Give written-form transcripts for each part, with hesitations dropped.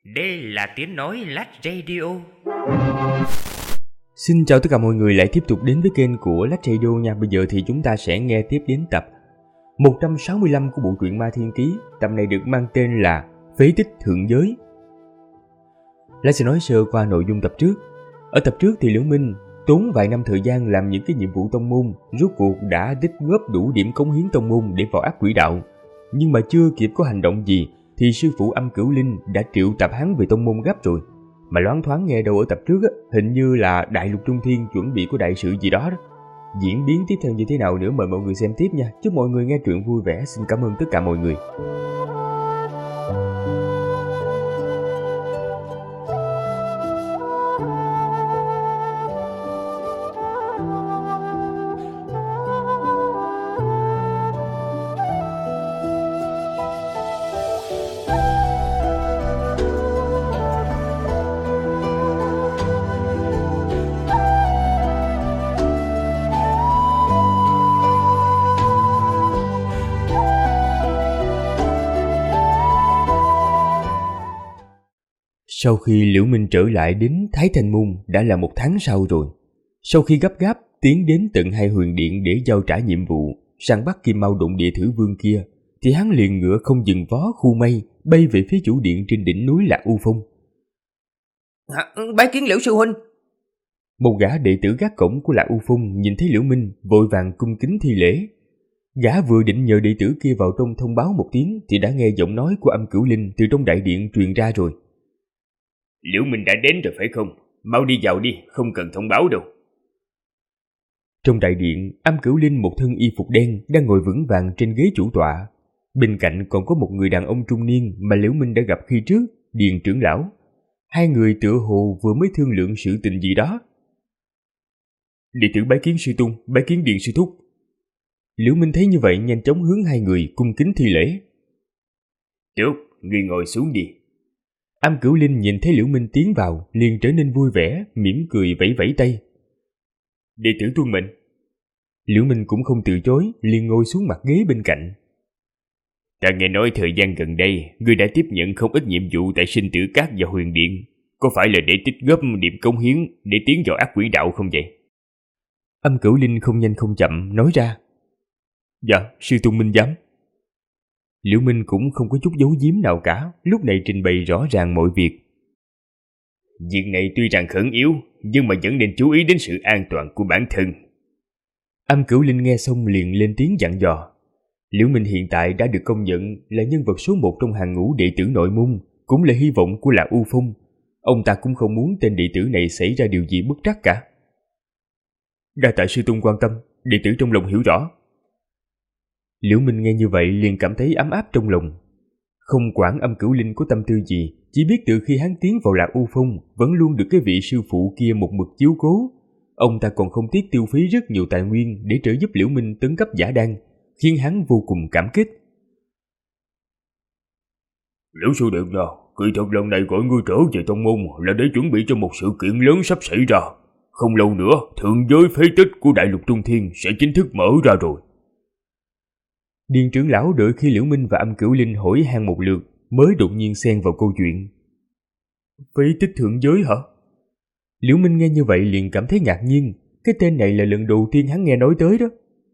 Đây là tiếng nói Lách Radio. Xin chào tất cả mọi người lại tiếp tục đến với kênh của Lách Radio nha. Bây giờ thì chúng ta sẽ nghe tiếp đến tập 165 của bộ truyện Ma Thiên Ký. Tập này được mang tên là Phế tích thượng giới. Lách sẽ nói sơ qua nội dung tập trước. Ở tập trước thì Liễu Minh tốn vài năm thời gian làm những cái nhiệm vụ tông môn, rốt cuộc đã tích góp đủ điểm cống hiến tông môn để vào ác quỷ đạo. Nhưng mà chưa kịp có hành động gì thì sư phụ Âm Cửu Linh đã triệu tập hắn về tông môn gấp rồi. Mà loáng thoáng nghe đâu ở tập trước hình như là Đại Lục Trung Thiên chuẩn bị có đại sự gì đó. Diễn biến tiếp theo như thế nào nữa mời mọi người xem tiếp nha. Chúc mọi người nghe truyện vui vẻ. Xin cảm ơn tất cả mọi người. Sau khi Liễu Minh trở lại đến Thái Thanh Môn đã là 1 tháng sau rồi. Sau khi gấp gáp tiến đến tận Hai Huyền Điện để giao trả nhiệm vụ săn bắt Kim Mao Động Địa Thử Vương kia, thì hắn liền ngựa không dừng vó khu mây bay về phía chủ điện trên đỉnh núi Lạc U Phong. Bái kiến Liễu sư huynh. Một gã đệ tử gác cổng của Lạc U Phong nhìn thấy Liễu Minh vội vàng cung kính thi lễ. Gã vừa định nhờ đệ tử kia vào trong thông báo một tiếng thì đã nghe giọng nói của Âm Cửu Linh từ trong đại điện truyền ra rồi. Liễu Minh đã đến rồi phải không? Mau đi vào đi, không cần thông báo đâu. Trong đại điện, Âm Cửu Linh một thân y phục đen đang ngồi vững vàng trên ghế chủ tọa. Bên cạnh còn có một người đàn ông trung niên mà Liễu Minh đã gặp khi trước, Điền trưởng lão. Hai người tựa hồ vừa mới thương lượng sự tình gì đó. Đệ tử bái kiến sư tôn, bái kiến Điền sư thúc. Liễu Minh thấy như vậy nhanh chóng hướng hai người cung kính thi lễ. Tốt, ngươi ngồi xuống đi. Âm Cửu Linh nhìn thấy Liễu Minh tiến vào liền trở nên vui vẻ, mỉm cười vẫy vẫy tay. Đệ tử tuân mệnh. Liễu Minh cũng không từ chối, liền ngồi xuống mặt ghế bên cạnh. Ta nghe nói thời gian gần đây ngươi đã tiếp nhận không ít nhiệm vụ tại Sinh Tử Các và Huyền Điện. Có phải là để tích góp điểm cống hiến để tiến vào ác quỷ đạo không vậy? Âm Cửu Linh không nhanh không chậm nói ra. Dạ, sư tôn minh giám. Liễu Minh cũng không có chút giấu giếm nào cả, lúc này trình bày rõ ràng mọi việc. Việc này tuy rằng khẩn yếu, nhưng mà vẫn nên chú ý đến sự an toàn của bản thân. Âm Cửu Linh nghe xong liền lên tiếng dặn dò. Liễu Minh hiện tại đã được công nhận là nhân vật số 1 trong hàng ngũ đệ tử nội môn, cũng là hy vọng của Lạc U Phong. Ông ta cũng không muốn tên đệ tử này xảy ra điều gì bất trắc cả. Đa tạ sư tôn quan tâm, đệ tử trong lòng hiểu rõ. Liễu Minh nghe như vậy liền cảm thấy ấm áp trong lòng. Không quản Âm Cửu Linh có tâm tư gì, chỉ biết từ khi hắn tiến vào Lạc U Phong vẫn luôn được cái vị sư phụ kia một mực chiếu cố. Ông ta còn không tiếc tiêu phí rất nhiều tài nguyên để trợ giúp Liễu Minh tấn cấp giả đan, khiến hắn vô cùng cảm kích. Liễu sư đệ nào, kỳ thật lần này gọi ngươi trở về tông môn là để chuẩn bị cho một sự kiện lớn sắp xảy ra. Không lâu nữa, thượng giới phế tích của Đại Lục Trung Thiên sẽ chính thức mở ra rồi. Điền trưởng lão đợi khi Liễu Minh và Âm Cửu Linh hỏi han một lượt mới đột nhiên xen vào câu chuyện. Phế tích thượng giới hả? Liễu Minh nghe như vậy liền cảm thấy ngạc nhiên, cái tên này là lần đầu tiên hắn nghe nói tới đó.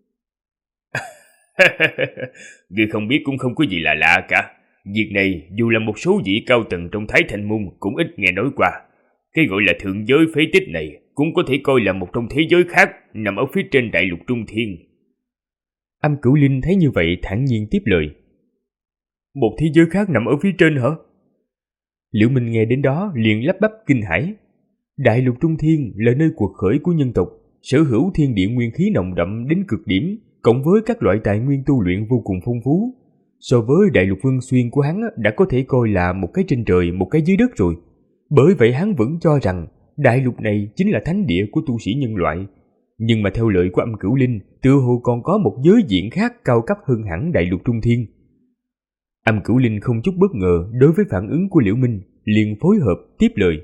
Ngươi không biết cũng không có gì là lạ cả. Việc này dù là một số vị cao tầng trong Thái Thanh Môn cũng ít nghe nói qua. Cái gọi là thượng giới phế tích này cũng có thể coi là một trong thế giới khác nằm ở phía trên Đại Lục Trung Thiên. Âm Cửu Linh thấy như vậy thản nhiên tiếp lời. Một thế giới khác nằm ở phía trên hả? Liễu Minh nghe đến đó liền lắp bắp kinh hãi. Đại Lục Trung Thiên là nơi cuộc khởi của nhân tộc, sở hữu thiên địa nguyên khí nồng đậm đến cực điểm, cộng với các loại tài nguyên tu luyện vô cùng phong phú. So với Đại Lục Vân Xuyên của hắn đã có thể coi là một cái trên trời, một cái dưới đất rồi. Bởi vậy hắn vẫn cho rằng đại lục này chính là thánh địa của tu sĩ nhân loại. Nhưng mà theo lời của Âm Cửu Linh, tựa hồ còn có một giới diện khác cao cấp hơn hẳn Đại Lục Trung Thiên. Âm Cửu Linh không chút bất ngờ đối với phản ứng của Liễu Minh, liền phối hợp tiếp lời.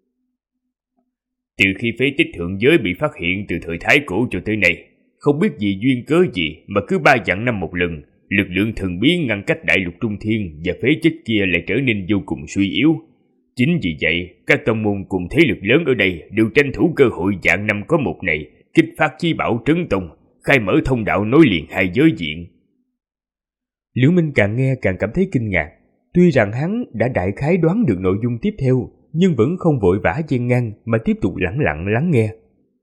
Từ khi phế tích thượng giới bị phát hiện từ thời Thái Cổ cho tới nay, không biết vì duyên cớ gì mà cứ 3 vạn năm một lần, lực lượng thần bí ngăn cách Đại Lục Trung Thiên và phế tích kia lại trở nên vô cùng suy yếu. Chính vì vậy, các tông môn cùng thế lực lớn ở đây đều tranh thủ cơ hội vạn năm có một này, kích phát chí bảo trấn tông, khai mở thông đạo nối liền hai giới diện. Liễu Minh càng nghe càng cảm thấy kinh ngạc. Tuy rằng hắn đã đại khái đoán được nội dung tiếp theo, nhưng vẫn không vội vã chen ngang mà tiếp tục lẳng lặng lắng nghe.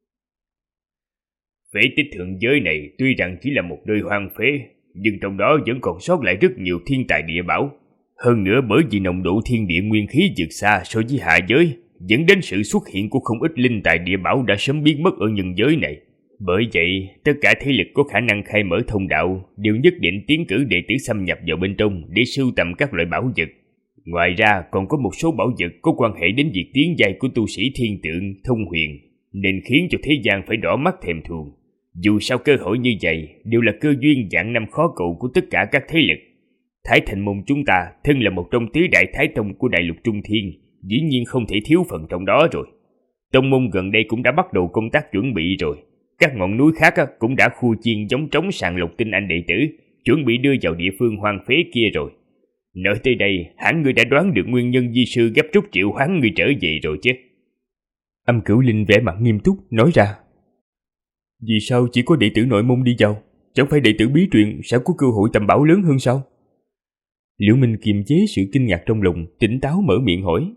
Phế tích thượng giới này tuy rằng chỉ là một nơi hoang phế, nhưng trong đó vẫn còn sót lại rất nhiều thiên tài địa bảo. Hơn nữa bởi vì nồng độ thiên địa nguyên khí vượt xa so với hạ giới, dẫn đến sự xuất hiện của không ít linh tài địa bảo đã sớm biến mất ở nhân giới này. Bởi vậy, tất cả thế lực có khả năng khai mở thông đạo đều nhất định tiến cử đệ tử xâm nhập vào bên trong để sưu tầm các loại bảo vật. Ngoài ra còn có một số bảo vật có quan hệ đến việc tiến giai của tu sĩ thiên tượng, thông huyền, nên khiến cho thế gian phải đỏ mắt thèm thuồng. Dù sao cơ hội như vậy đều là cơ duyên vạn năm khó cầu của tất cả các thế lực. Thái Thành Môn chúng ta thân là một trong tứ đại thái tông của đại lục Trung Thiên, dĩ nhiên không thể thiếu phần trong đó rồi. Tông môn gần đây cũng đã bắt đầu công tác chuẩn bị rồi. Các ngọn núi khác cũng đã khu chiên giống trống sàng lọc tinh anh đệ tử, chuẩn bị đưa vào địa phương hoang phế kia rồi. Nói tới đây, hẳn ngươi đã đoán được nguyên nhân di sư gấp rút triệu hoán ngươi trở về rồi chứ. Âm Cửu Linh vẻ mặt nghiêm túc nói ra. Vì sao chỉ có đệ tử nội môn đi vào? Chẳng phải đệ tử bí truyền sẽ có cơ hội tầm bảo lớn hơn sao? Liễu Minh kiềm chế sự kinh ngạc trong lòng, tỉnh táo mở miệng hỏi.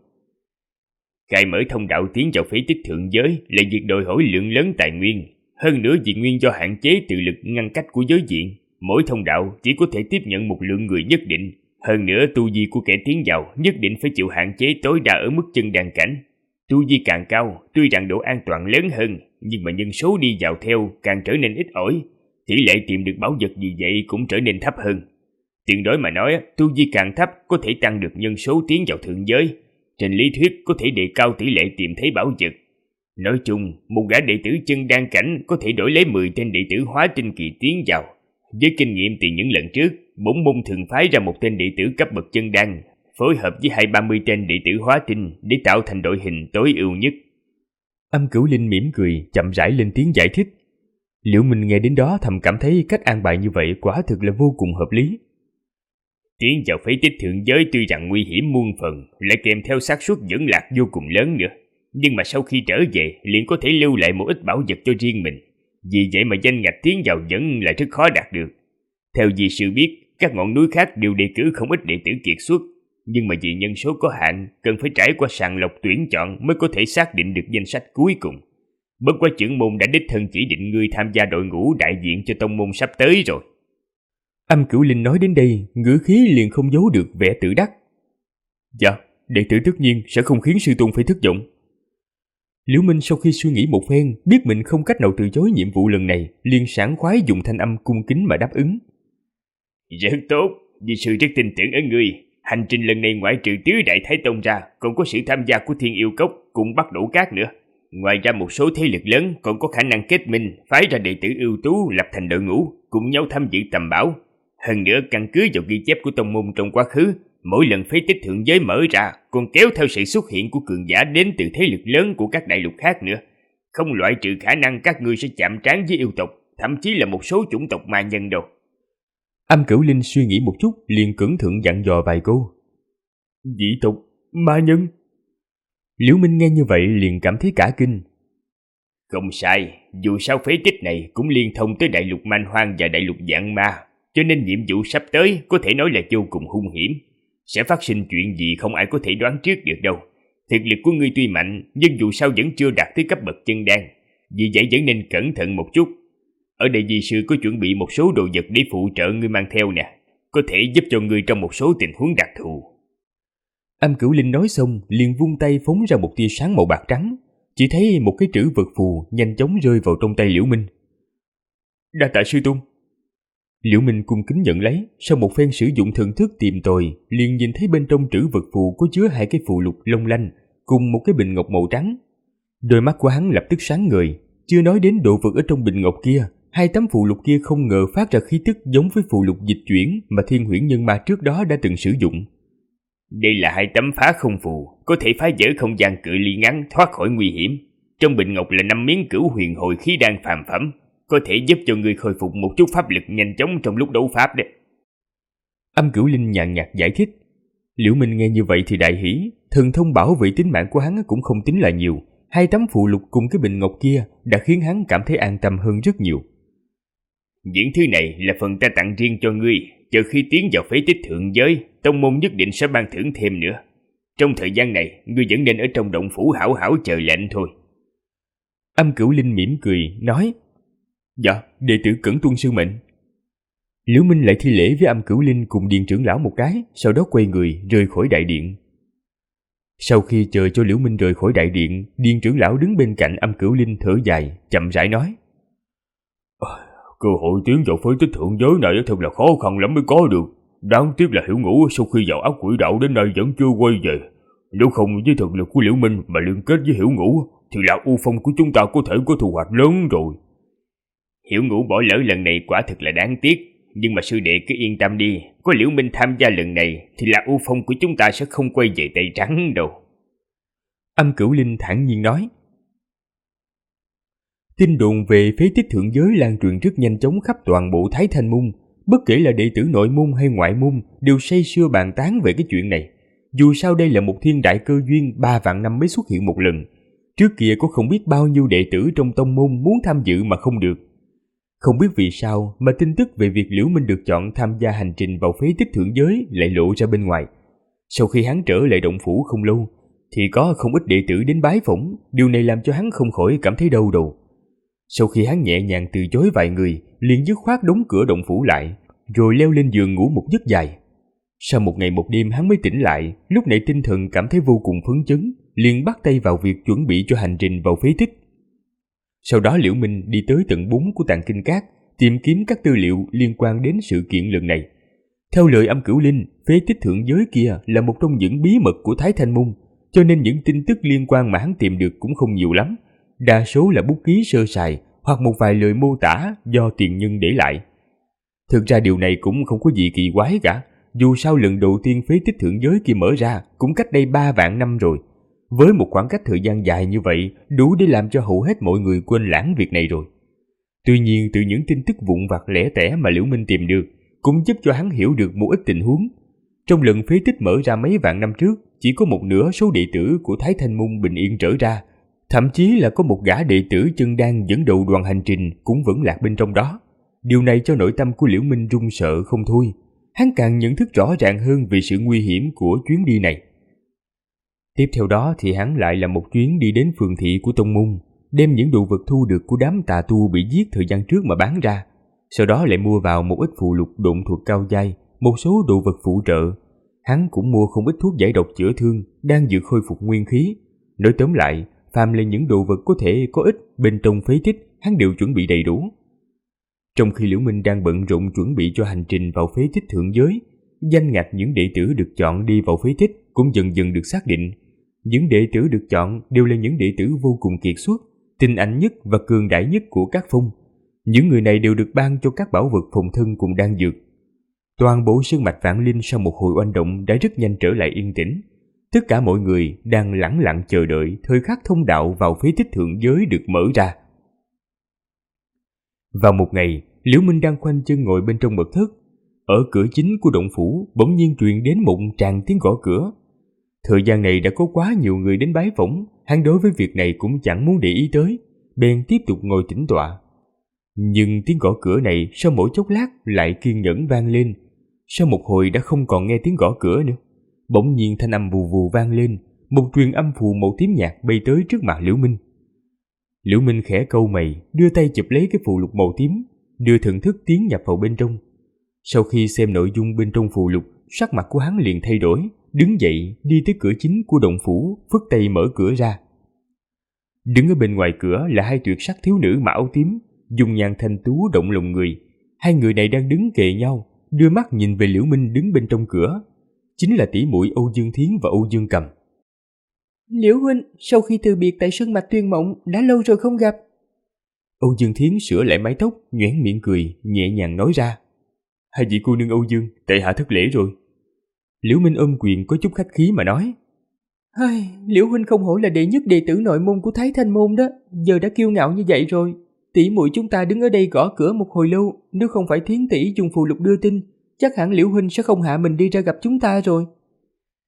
Khai mở thông đạo tiến vào phế tích thượng giới là việc đòi hỏi lượng lớn tài nguyên. Hơn nữa vì nguyên do hạn chế tự lực ngăn cách của giới diện, mỗi thông đạo chỉ có thể tiếp nhận một lượng người nhất định. Hơn nữa tu vi của kẻ tiến vào nhất định phải chịu hạn chế tối đa ở mức chân đan cảnh. Tu vi càng cao, tuy rằng độ an toàn lớn hơn, nhưng mà nhân số đi vào theo càng trở nên ít ỏi. Tỷ lệ tìm được bảo vật vì vậy cũng trở nên thấp hơn. Tương đối mà nói, tu vi càng thấp có thể tăng được nhân số tiến vào thượng giới. Trên lý thuyết có thể đề cao tỷ lệ tìm thấy bảo vật. Nói chung, một gã đệ tử chân đan cảnh có thể đổi lấy 10 tên đệ tử hóa tinh kỳ tiến vào. Với kinh nghiệm từ những lần trước, bổn môn thường phái ra một tên đệ tử cấp bậc chân đan, phối hợp với 20-30 tên đệ tử hóa tinh để tạo thành đội hình tối ưu nhất. Âm Cửu Linh mỉm cười, chậm rãi lên tiếng giải thích. Liễu Minh nghe đến đó thầm cảm thấy cách an bài như vậy quả thực là vô cùng hợp lý. Tiến vào phế tích thượng giới tuy rằng nguy hiểm muôn phần, lại kèm theo xác suất dẫn lạc vô cùng lớn nữa. Nhưng mà sau khi trở về, liền có thể lưu lại một ít bảo vật cho riêng mình. Vì vậy mà danh ngạch tiến vào vẫn là rất khó đạt được. Theo di sư biết, các ngọn núi khác đều đề cử không ít đệ tử kiệt xuất. Nhưng mà vì nhân số có hạn, cần phải trải qua sàng lọc tuyển chọn mới có thể xác định được danh sách cuối cùng. Bất quá trưởng môn đã đích thân chỉ định ngươi tham gia đội ngũ đại diện cho tông môn sắp tới rồi. Âm Cửu Linh nói đến đây, ngữ khí liền không giấu được vẻ tự đắc. Dạ, đệ tử tất nhiên sẽ không khiến sư tôn phải thất vọng. Liễu Minh sau khi suy nghĩ một phen, biết mình không cách nào từ chối nhiệm vụ lần này, liền sảng khoái dùng thanh âm cung kính mà đáp ứng. Rất tốt, vì sư rất tin tưởng ở ngươi. Hành trình lần này ngoại trừ tứ đại thái tông ra, còn có sự tham gia của Thiên Yêu Cốc cùng Bắt Đổ Cát nữa. Ngoài ra một số thế lực lớn còn có khả năng kết minh, phái ra đệ tử ưu tú lập thành đội ngũ, cùng nhau tham dự tầm bảo. Hơn nữa căn cứ vào ghi chép của tông môn trong quá khứ, mỗi lần phế tích thượng giới mở ra còn kéo theo sự xuất hiện của cường giả đến từ thế lực lớn của các đại lục khác nữa. Không loại trừ khả năng các ngươi sẽ chạm trán với yêu tộc, thậm chí là một số chủng tộc ma nhân đâu. Âm Cửu Linh suy nghĩ một chút, liền cẩn thận dặn dò vài câu. Dị tộc, ma nhân. Liễu Minh nghe như vậy liền cảm thấy cả kinh. Không sai, dù sao phế tích này cũng liên thông tới đại lục man hoang và đại lục vạn ma, cho nên nhiệm vụ sắp tới có thể nói là vô cùng hung hiểm. Sẽ phát sinh chuyện gì không ai có thể đoán trước được đâu. Thực lực của ngươi tuy mạnh, nhưng dù sao vẫn chưa đạt tới cấp bậc chân đan. Vì vậy vẫn nên cẩn thận một chút. Ở đây di sư có chuẩn bị một số đồ vật để phụ trợ ngươi mang theo nè, có thể giúp cho ngươi trong một số tình huống đặc thù. Âm Cửu Linh nói xong, liền vung tay phóng ra một tia sáng màu bạc trắng. Chỉ thấy một cái trữ vật phù nhanh chóng rơi vào trong tay Liễu Minh. Đa tạ sư tôn. Liễu Minh cung kính nhận lấy, sau một phen sử dụng thần thức tìm tòi, liền nhìn thấy bên trong trữ vật phù có chứa 2 cái phù lục long lanh cùng một cái bình ngọc màu trắng. Đôi mắt của hắn lập tức sáng ngời, chưa nói đến đồ vật ở trong bình ngọc kia, 2 tấm phù lục kia không ngờ phát ra khí tức giống với phù lục dịch chuyển mà Thiên Huyễn Nhân Ma trước đó đã từng sử dụng. Đây là 2 tấm phá không phù, có thể phá vỡ không gian cự ly ngắn thoát khỏi nguy hiểm. Trong bình ngọc là 5 miếng cửu huyền hồi khí đan phàm phẩm, có thể giúp cho người khôi phục một chút pháp lực nhanh chóng trong lúc đấu pháp đấy. Âm Cửu Linh nhàn nhạt giải thích. Liễu Minh nghe như vậy thì đại hỉ, thần thông bảo vệ tính mạng của hắn cũng không tính là nhiều. 2 tấm phù lục cùng cái bình ngọc kia đã khiến hắn cảm thấy an tâm hơn rất nhiều. Những thứ này là phần ta tặng riêng cho ngươi, chờ khi tiến vào phế tích thượng giới, tông môn nhất định sẽ ban thưởng thêm nữa. Trong thời gian này, ngươi vẫn nên ở trong động phủ hảo hảo chờ lệnh thôi. Âm Cửu Linh mỉm cười, nói: Dạ, đệ tử cẩn tuân sư mệnh. Liễu Minh lại thi lễ với Âm Cửu Linh cùng Điền trưởng lão một cái, sau đó quay người rời khỏi đại điện. Sau khi chờ cho Liễu Minh rời khỏi đại điện, Điền trưởng lão đứng bên cạnh Âm Cửu Linh thở dài, chậm rãi nói: Cơ hội tiến vào phế tích thượng giới này thật là khó khăn lắm mới có được. Đáng tiếc là Hiểu Ngũ sau khi vào ác quỷ đạo đến nay vẫn chưa quay về. Nếu không với thực lực của Liễu Minh mà liên kết với Hiểu Ngũ thì Lạc U Phong của chúng ta có thể có thu hoạch lớn rồi. Hiểu Ngũ bỏ lỡ lần này quả thực là đáng tiếc, nhưng mà sư đệ cứ yên tâm đi, có Liễu Minh tham gia lần này thì Lạc U Phong của chúng ta sẽ không quay về tay trắng đâu. Âm Cửu Linh thản nhiên nói. Tin đồn về phế tích thượng giới lan truyền rất nhanh chóng khắp toàn bộ Thái Thanh Môn, bất kể là đệ tử nội môn hay ngoại môn đều say sưa bàn tán về cái chuyện này. Dù sao đây là một thiên đại cơ duyên 3 vạn năm mới xuất hiện một lần. Trước kia có không biết bao nhiêu đệ tử trong tông môn muốn tham dự mà không được. Không biết vì sao mà tin tức về việc Liễu Minh được chọn tham gia hành trình vào phế tích thượng giới lại lộ ra bên ngoài. Sau khi hắn trở lại động phủ không lâu, thì có không ít đệ tử đến bái phỏng, điều này làm cho hắn không khỏi cảm thấy đau đầu. Sau khi hắn nhẹ nhàng từ chối vài người, liền dứt khoát đóng cửa động phủ lại, rồi leo lên giường ngủ một giấc dài. Sau một ngày một đêm hắn mới tỉnh lại, lúc này tinh thần cảm thấy vô cùng phấn chấn, liền bắt tay vào việc chuẩn bị cho hành trình vào phế tích. Sau đó Liễu Minh đi tới tận 4 của Tàng Kinh Các, tìm kiếm các tư liệu liên quan đến sự kiện lần này. Theo lời Âm Cửu Linh, phế tích thượng giới kia là một trong những bí mật của Thái Thanh Môn, cho nên những tin tức liên quan mà hắn tìm được cũng không nhiều lắm. Đa số là bút ký sơ sài hoặc một vài lời mô tả do tiền nhân để lại. Thực ra điều này cũng không có gì kỳ quái cả, dù sao lần đầu tiên phế tích thượng giới kia mở ra cũng cách đây 3 vạn năm rồi. Với một khoảng cách thời gian dài như vậy, đủ để làm cho hầu hết mọi người quên lãng việc này rồi. Tuy nhiên, từ những tin tức vụn vặt lẻ tẻ mà Liễu Minh tìm được, cũng giúp cho hắn hiểu được một ít tình huống. Trong lần phế tích mở ra mấy vạn năm trước, chỉ có một nửa số đệ tử của Thái Thanh Môn bình yên trở ra. Thậm chí là có một gã đệ tử chân đan dẫn đầu đoàn hành trình cũng vẫn lạc bên trong đó. Điều này cho nội tâm của Liễu Minh run sợ không thôi. Hắn càng nhận thức rõ ràng hơn về sự nguy hiểm của chuyến đi này. Tiếp theo đó thì hắn lại là một chuyến đi đến phường thị của tông môn, đem những đồ vật thu được của đám tà tu bị giết thời gian trước mà bán ra. Sau đó lại mua vào một ít phù lục độn thuật cao giai, một số đồ vật phụ trợ. Hắn cũng mua không ít thuốc giải độc chữa thương, đang dược khôi phục nguyên khí. Nói tóm lại, phàm là những đồ vật có thể có ích bên trong phế tích, hắn đều chuẩn bị đầy đủ. Trong khi Liễu Minh đang bận rộn chuẩn bị cho hành trình vào phế tích thượng giới, danh ngạch những đệ tử được chọn đi vào phế tích cũng dần dần được xác định. Những đệ tử được chọn đều là những đệ tử vô cùng kiệt xuất, tinh anh nhất và cường đại nhất của các phong. Những người này đều được ban cho các bảo vật phòng thân cùng đan dược. Toàn bộ sơn mạch Vạn Linh sau một hồi oanh động đã rất nhanh trở lại yên tĩnh. Tất cả mọi người đang lẳng lặng chờ đợi thời khắc thông đạo vào phế tích thượng giới được mở ra. Vào một ngày, Liễu Minh đang khoanh chân ngồi bên trong mật thất. Ở cửa chính của động phủ bỗng nhiên truyền đến một tràng tiếng gõ cửa. Thời gian này đã có quá nhiều người đến bái phỏng, hắn đối với việc này cũng chẳng muốn để ý tới, bèn tiếp tục ngồi tĩnh tọa. Nhưng tiếng gõ cửa này sau mỗi chốc lát lại kiên nhẫn vang lên. Sau một hồi đã không còn nghe tiếng gõ cửa nữa. Bỗng nhiên thanh âm vù vù vang lên, một truyền âm phù màu tím nhạt bay tới trước mặt Liễu Minh. Liễu Minh khẽ cau mày, đưa tay chụp lấy cái phù lục màu tím, đưa thần thức tiến nhập vào bên trong. Sau khi xem nội dung bên trong phù lục, sắc mặt của hắn liền thay đổi, đứng dậy đi tới cửa chính của động phủ, phất tay mở cửa ra. Đứng ở bên ngoài cửa là 2 tuyệt sắc thiếu nữ mặc áo tím, dung nhan thanh tú động lòng người. 2 người này đang đứng kề nhau, đưa mắt nhìn về Liễu Minh đứng bên trong cửa. Chính là tỷ muội Âu Dương Thiến và Âu Dương Cầm. Liễu huynh, sau khi từ biệt tại Sơn Mạch Tuyên Mộng, đã lâu rồi không gặp. Âu Dương Thiến sửa lại mái tóc, nhoẻn miệng cười, nhẹ nhàng nói ra. 2 vị cô nương Âu Dương, tại hạ thất lễ rồi. Liễu Minh ôm quyền có chút khách khí mà nói. Liễu huynh không hổ là đệ nhất đệ tử nội môn của Thái Thanh Môn đó, giờ đã kiêu ngạo như vậy rồi. Tỷ muội chúng ta đứng ở đây gõ cửa một hồi lâu, nếu không phải Thiến tỷ dùng phù lục đưa tin, chắc hẳn Liễu huynh sẽ không hạ mình đi ra gặp chúng ta rồi.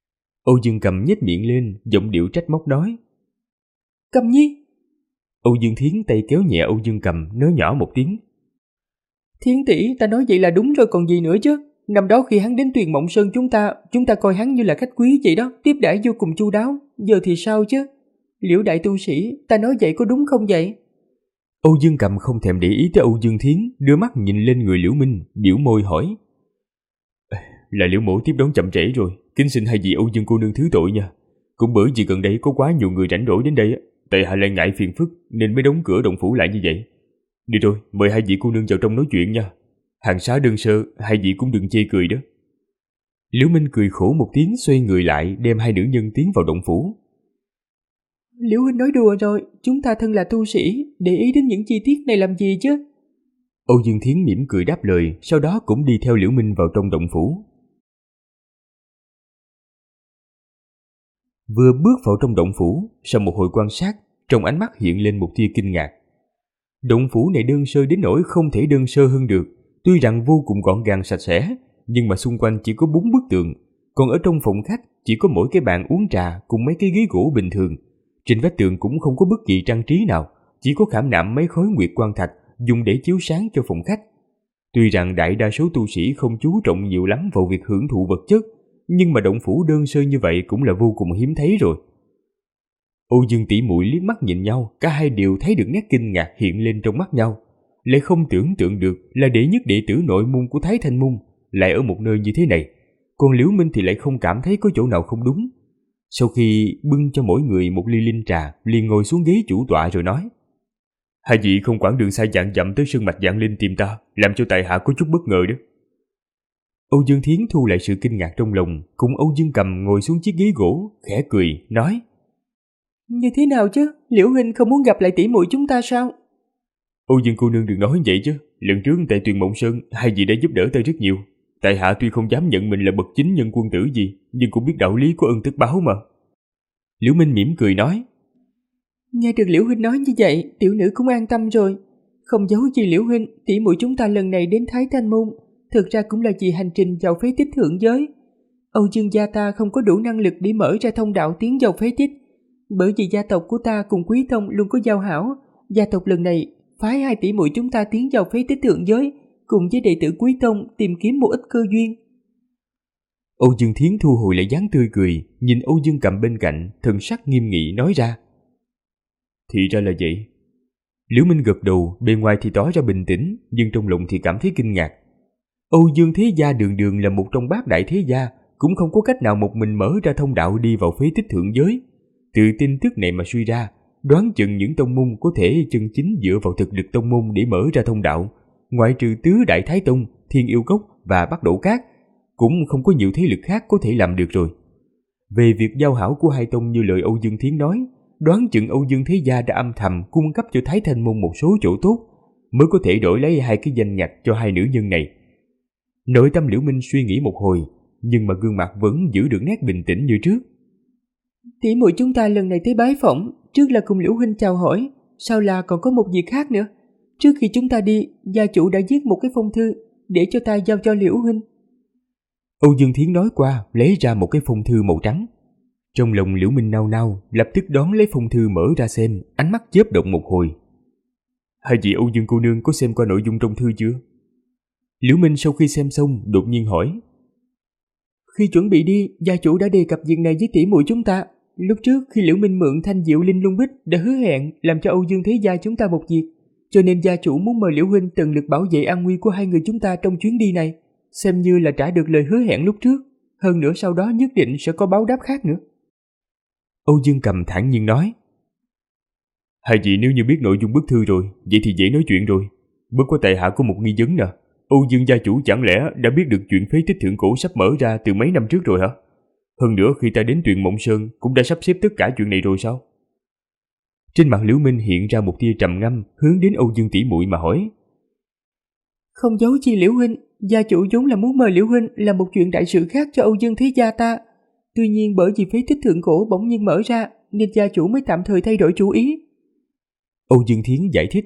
Âu Dương Cầm nhếch miệng lên, giọng điệu trách móc nói. Cầm Nhi. Âu Dương Thiến tay kéo nhẹ Âu Dương Cầm, nói nhỏ một tiếng. Thiến tỷ, ta nói vậy là đúng rồi còn gì nữa chứ. Năm đó khi hắn đến Tuyền Mộng Sơn chúng ta coi hắn như là khách quý vậy đó, tiếp đãi vô cùng chu đáo. Giờ thì sao chứ? Liễu đại tu sĩ, ta nói vậy có đúng không vậy? Âu Dương Cầm không thèm để ý tới Âu Dương Thiến, đưa mắt nhìn lên người Liễu Minh, biểu môi hỏi. Là Liễu mổ tiếp đón chậm trễ rồi, kính xin hai vị Âu Dương cô nương thứ tội nha. Cũng bởi vì gần đây có quá nhiều người rảnh rỗi đến đây, tại hạ lại ngại phiền phức nên mới đóng cửa động phủ lại như vậy. Đi rồi, mời hai vị cô nương vào trong nói chuyện nha. Hàng xá đơn sơ, hai vị cũng đừng chê cười đó. Liễu Minh cười khổ một tiếng, xoay người lại, đem hai nữ nhân tiến vào động phủ. Liễu huynh nói đùa rồi, chúng ta thân là tu sĩ, để ý đến những chi tiết này làm gì chứ? Âu Dương Thiến mỉm cười đáp lời, sau đó cũng đi theo Liễu Minh vào trong động phủ. Vừa bước vào trong động phủ, sau một hồi quan sát, trong ánh mắt hiện lên một tia kinh ngạc. Động phủ này đơn sơ đến nỗi không thể đơn sơ hơn được, tuy rằng vô cùng gọn gàng sạch sẽ, nhưng mà xung quanh chỉ có 4 bức tường, còn ở trong phòng khách chỉ có mỗi cái bàn uống trà cùng mấy cái ghế gỗ bình thường. Trên vách tường cũng không có bất kỳ trang trí nào, chỉ có khảm nạm mấy khối nguyệt quan thạch dùng để chiếu sáng cho phòng khách. Tuy rằng đại đa số tu sĩ không chú trọng nhiều lắm vào việc hưởng thụ vật chất, nhưng mà động phủ đơn sơ như vậy cũng là vô cùng hiếm thấy rồi. Âu Dương tỷ muội liếc mắt nhìn nhau, cả hai đều thấy được nét kinh ngạc hiện lên trong mắt nhau. Lại không tưởng tượng được là đệ nhất đệ tử nội môn của Thái Thanh Môn lại ở một nơi như thế này, còn Liễu Minh thì lại không cảm thấy có chỗ nào không đúng. Sau khi bưng cho mỗi người một ly linh trà, liền ngồi xuống ghế chủ tọa rồi nói. Hai vị không quản đường xa vạn dặm tới sơn mạch Vạn Linh tìm ta, làm cho tại hạ có chút bất ngờ đó. Âu Dương Thiến thu lại sự kinh ngạc trong lòng, cùng Âu Dương Cầm ngồi xuống chiếc ghế gỗ, khẽ cười, nói. Như thế nào chứ? Liễu huynh không muốn gặp lại tỷ muội chúng ta sao? Âu Dương cô nương đừng nói vậy chứ. Lần trước tại Tuyền Mộng Sơn, hai vị đã giúp đỡ ta rất nhiều. Tại hạ tuy không dám nhận mình là bậc chính nhân quân tử gì, nhưng cũng biết đạo lý của ân tất báo mà. Liễu Minh mỉm cười nói. Nghe được Liễu huynh nói như vậy, tiểu nữ cũng an tâm rồi. Không giấu gì Liễu huynh, tỷ muội chúng ta lần này đến Thái Thanh Môn, thực ra cũng là vì hành trình vào phế tích thượng giới. Âu Dương gia ta không có đủ năng lực để mở ra thông đạo tiến vào phế tích, bởi vì gia tộc của ta cùng Quý tông luôn có giao hảo. Gia tộc lần này phái hai tỷ muội chúng ta tiến vào phế tích thượng giới, cùng với đệ tử Quý tông tìm kiếm một ít cơ duyên. Âu Dương Thiến thu hồi lại dáng tươi cười, nhìn Âu Dương Cầm bên cạnh, thần sắc nghiêm nghị nói ra. Thì ra là vậy. Liễu Minh gật đầu, bề ngoài thì tỏ ra bình tĩnh, nhưng trong lòng thì cảm thấy kinh ngạc. Âu Dương thế gia đường đường là một trong bát đại thế gia, cũng không có cách nào một mình mở ra thông đạo đi vào phế tích thượng giới. Từ tin tức này mà suy ra, đoán chừng những tông môn có thể chân chính dựa vào thực lực tông môn để mở ra thông đạo, ngoại trừ Tứ Đại Thái Tông, Thiên Yêu Cốc và Bắc Đổ Cát, cũng không có nhiều thế lực khác có thể làm được rồi. Về việc giao hảo của hai tông như lời Âu Dương Thiến nói, đoán chừng Âu Dương thế gia đã âm thầm cung cấp cho Thái Thanh Môn một số chỗ tốt, mới có thể đổi lấy hai cái danh ngạch cho hai nữ nhân này. Nội tâm Liễu Minh suy nghĩ một hồi, nhưng mà gương mặt vẫn giữ được nét bình tĩnh như trước. Tỷ muội chúng ta lần này tới bái phỏng, trước là cùng Liễu huynh chào hỏi, sau là còn có một việc khác nữa. Trước khi chúng ta đi, gia chủ đã viết một cái phong thư để cho ta giao cho Liễu huynh. Âu Dương Thiến nói qua, lấy ra một cái phong thư màu trắng. Trong lòng Liễu Minh nao nao, lập tức đón lấy phong thư mở ra xem, ánh mắt chớp động một hồi. Hai vị Âu Dương cô nương có xem qua nội dung trong thư chưa? Liễu Minh sau khi xem xong, đột nhiên hỏi. Khi chuẩn bị đi, gia chủ đã đề cập việc này với tỷ muội chúng ta. Lúc trước khi Liễu Minh mượn thanh diệu linh lung bích đã hứa hẹn làm cho Âu Dương thế gia chúng ta một việc, cho nên gia chủ muốn mời Liễu huynh tận lực bảo vệ an nguy của hai người chúng ta trong chuyến đi này, xem như là trả được lời hứa hẹn lúc trước. Hơn nữa sau đó nhất định sẽ có báo đáp khác nữa. Âu Dương Cầm thản nhiên nói. Hai vị nếu như biết nội dung bức thư rồi, vậy thì dễ nói chuyện rồi. Bất quá tại hạ có một nghi vấn nè. Âu Dương gia chủ chẳng lẽ đã biết được chuyện phế tích thượng cổ sắp mở ra từ mấy năm trước rồi hả? Hơn nữa khi ta đến Tuyền Mộng Sơn cũng đã sắp xếp tất cả chuyện này rồi sao? Trên mặt Liễu Minh hiện ra một tia trầm ngâm, hướng đến Âu Dương tỷ muội mà hỏi. Không giấu chi Liễu huynh, gia chủ vốn là muốn mời Liễu huynh làm một chuyện đại sự khác cho Âu Dương thế gia ta. Tuy nhiên bởi vì phế tích thượng cổ bỗng nhiên mở ra, nên gia chủ mới tạm thời thay đổi chủ ý. Âu Dương Thiến giải thích.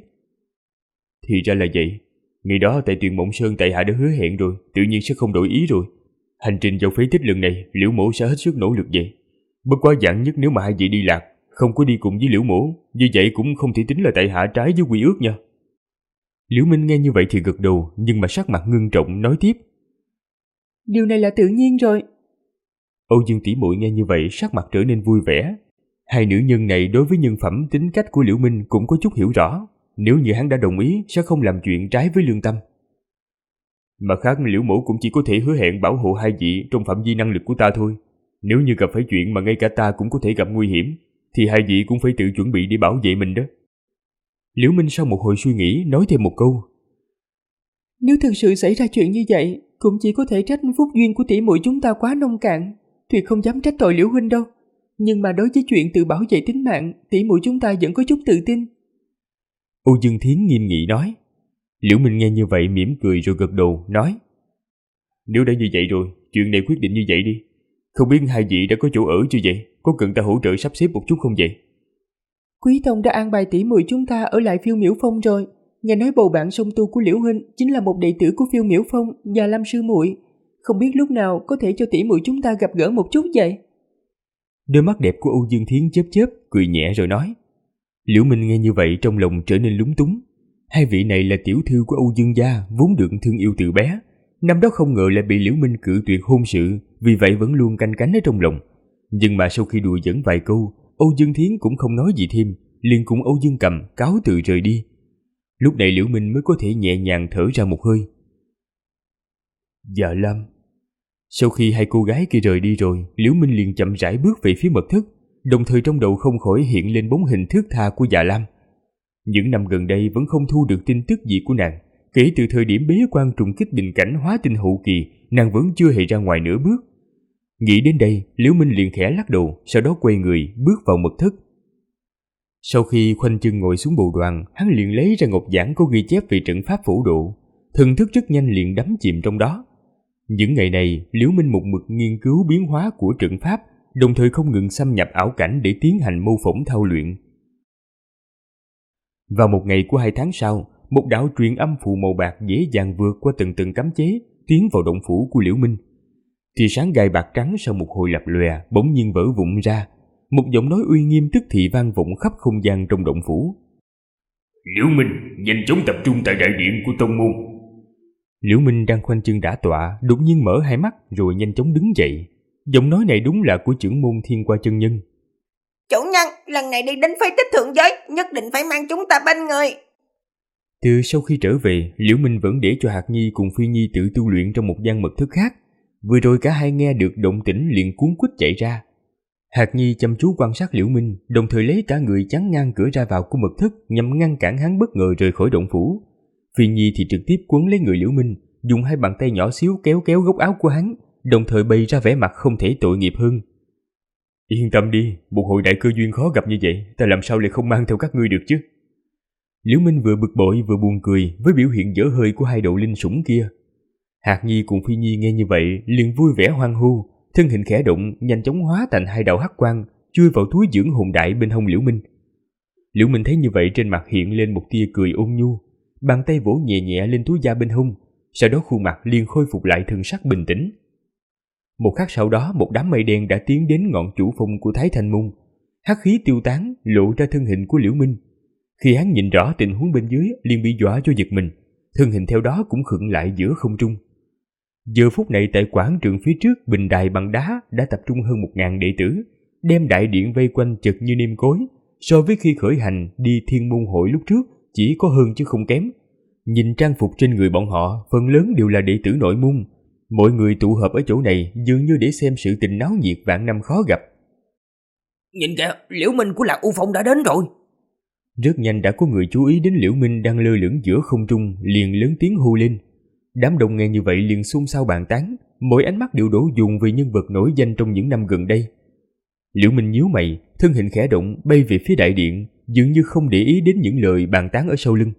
Thì ra là vậy. Ngày đó tại Tuyền Mộng Sơn tại hạ đã hứa hẹn rồi, tự nhiên sẽ không đổi ý rồi. Hành trình vào phế tích lần này, Liễu mỗ sẽ hết sức nỗ lực vậy. Bất quá vạn nhất nếu mà hai vị đi lạc, không có đi cùng với Liễu mỗ, như vậy cũng không thể tính là tại hạ trái với quy ước nha. Liễu Minh nghe như vậy thì gật đầu, nhưng mà sắc mặt ngưng trọng nói tiếp. Điều này là tự nhiên rồi. Âu Dương tỷ muội nghe như vậy sắc mặt trở nên vui vẻ. Hai nữ nhân này đối với nhân phẩm tính cách của Liễu Minh cũng có chút hiểu rõ. Nếu như hắn đã đồng ý sẽ không làm chuyện trái với lương tâm. Mặt khác Liễu mỗ cũng chỉ có thể hứa hẹn bảo hộ hai vị trong phạm vi năng lực của ta thôi. Nếu như gặp phải chuyện mà ngay cả ta cũng có thể gặp nguy hiểm, thì hai vị cũng phải tự chuẩn bị để bảo vệ mình đó. Liễu Minh sau một hồi suy nghĩ nói thêm một câu. Nếu thực sự xảy ra chuyện như vậy, cũng chỉ có thể trách phúc duyên của tỷ muội chúng ta quá nông cạn. Tuyệt không dám trách tội Liễu huynh đâu. Nhưng mà đối với chuyện tự bảo vệ tính mạng, tỷ muội chúng ta vẫn có chút tự tin. Âu Dương Thiến nghiêm nghị nói. Liễu Minh nghe như vậy mỉm cười rồi gật đầu nói. Nếu đã như vậy rồi, chuyện này quyết định như vậy đi. Không biết hai vị đã có chỗ ở chưa vậy? Có cần ta hỗ trợ sắp xếp một chút không vậy? Quý tông đã an bài tỷ muội chúng ta ở lại Phiêu Miểu Phong rồi. Nghe nói bầu bạn song tu của Liễu huynh chính là một đệ tử của Phiêu Miểu Phong và Lâm sư muội. Không biết lúc nào có thể cho tỷ muội chúng ta gặp gỡ một chút vậy? Đôi mắt đẹp của Âu Dương Thiến chớp chớp, cười nhẹ rồi nói. Liễu Minh nghe như vậy trong lòng trở nên lúng túng. Hai vị này là tiểu thư của Âu Dương gia, vốn được thương yêu từ bé. Năm đó không ngờ lại bị Liễu Minh cự tuyệt hôn sự, vì vậy vẫn luôn canh cánh ở trong lòng. Nhưng mà sau khi đùa giỡn vài câu, Âu Dương Thiến cũng không nói gì thêm, liền cùng Âu Dương Cầm cáo từ rời đi. Lúc này Liễu Minh mới có thể nhẹ nhàng thở ra một hơi. Dạ Lam. Sau khi hai cô gái kia rời đi rồi, Liễu Minh liền chậm rãi bước về phía mật thất, đồng thời trong đầu không khỏi hiện lên bóng hình thướt tha của Dạ Lam. Những năm gần đây vẫn không thu được tin tức gì của nàng. Kể từ thời điểm bế quan trùng kích bình cảnh hóa tinh hậu kỳ, nàng vẫn chưa hề ra ngoài nửa bước. Nghĩ đến đây, Liễu Minh liền khẽ lắc đầu, sau đó quay người bước vào mật thất. Sau khi khoanh chân ngồi xuống bồ đoàn, hắn liền lấy ra ngọc giản có ghi chép về trận pháp phổ độ, thần thức rất nhanh liền đắm chìm trong đó. Những ngày này, Liễu Minh một mực nghiên cứu biến hóa của trận pháp, đồng thời không ngừng xâm nhập ảo cảnh để tiến hành mô phỏng thao luyện. Vào một ngày của 2 tháng sau, một đạo truyền âm phù màu bạc dễ dàng vượt qua từng cấm chế, tiến vào động phủ của Liễu Minh. Tia sáng gai bạc trắng sau một hồi lập lòe bỗng nhiên vỡ vụn ra, một giọng nói uy nghiêm tức thì vang vọng khắp không gian trong động phủ. Liễu Minh, nhanh chóng tập trung tại đại điện của tông môn. Liễu Minh đang khoanh chân đả tọa, đột nhiên mở hai mắt rồi nhanh chóng đứng dậy. Giọng nói này đúng là của trưởng môn Thiên Qua chân nhân. Chủ nhân, lần này đi đến phế tích thượng giới, nhất định phải mang chúng ta bên người. Từ sau khi trở về, Liễu Minh vẫn để cho Hạc Nhi cùng Phi Nhi tự tu luyện trong một gian mật thất khác. Vừa rồi cả hai nghe được động tĩnh liền cuống quýt chạy ra. Hạc Nhi chăm chú quan sát Liễu Minh, đồng thời lấy cả người chắn ngang cửa ra vào của mật thất nhằm ngăn cản hắn bất ngờ rời khỏi động phủ. Phi Nhi thì trực tiếp quấn lấy người Liễu Minh, dùng hai bàn tay nhỏ xíu kéo kéo góc áo của hắn, đồng thời bày ra vẻ mặt không thể tội nghiệp hơn. Yên tâm đi, một hồi đại cơ duyên khó gặp như vậy, ta làm sao lại không mang theo các ngươi được chứ? Liễu Minh vừa bực bội vừa buồn cười với biểu hiện dở hơi của hai đầu linh sủng kia. Hạc Nhi cùng Phi Nhi nghe như vậy liền vui vẻ hoan hô, thân hình khẽ động nhanh chóng hóa thành hai đạo hắc quang chui vào túi dưỡng hồn đại bên hông Liễu Minh. Liễu Minh thấy như vậy trên mặt hiện lên một tia cười ôn nhu, bàn tay vỗ nhẹ nhẹ lên túi da bên hông, sau đó khuôn mặt liền khôi phục lại thần sắc bình tĩnh. Một khắc sau đó, một đám mây đen đã tiến đến ngọn chủ phong của Thái Thanh Môn. Hắc khí tiêu tán, lộ ra thân hình của Liễu Minh. Khi hắn nhìn rõ tình huống bên dưới, liền bị dọa cho giật mình, thân hình theo đó cũng khựng lại giữa không trung. Giờ phút này tại quảng trường phía trước bình đài bằng đá đã tập trung hơn 1000 đệ tử, đem đại điện vây quanh chật như nêm cối. So với khi khởi hành đi Thiên Môn hội lúc trước, chỉ có hơn chứ không kém. Nhìn trang phục trên người bọn họ, phần lớn đều là đệ tử nội môn. Mọi người tụ hợp ở chỗ này dường như để xem sự tình náo nhiệt vạn năm khó gặp. Nhìn kìa, Liễu Minh của Lạc U Phong đã đến rồi. Rất nhanh đã có người chú ý đến Liễu Minh đang lơ lửng giữa không trung, liền lớn tiếng hô lên. Đám đông nghe như vậy liền xôn xao bàn tán, mỗi ánh mắt đều đổ dồn về nhân vật nổi danh trong những năm gần đây. Liễu Minh nhíu mày, thân hình khẽ động bay về phía đại điện, dường như không để ý đến những lời bàn tán ở sau lưng.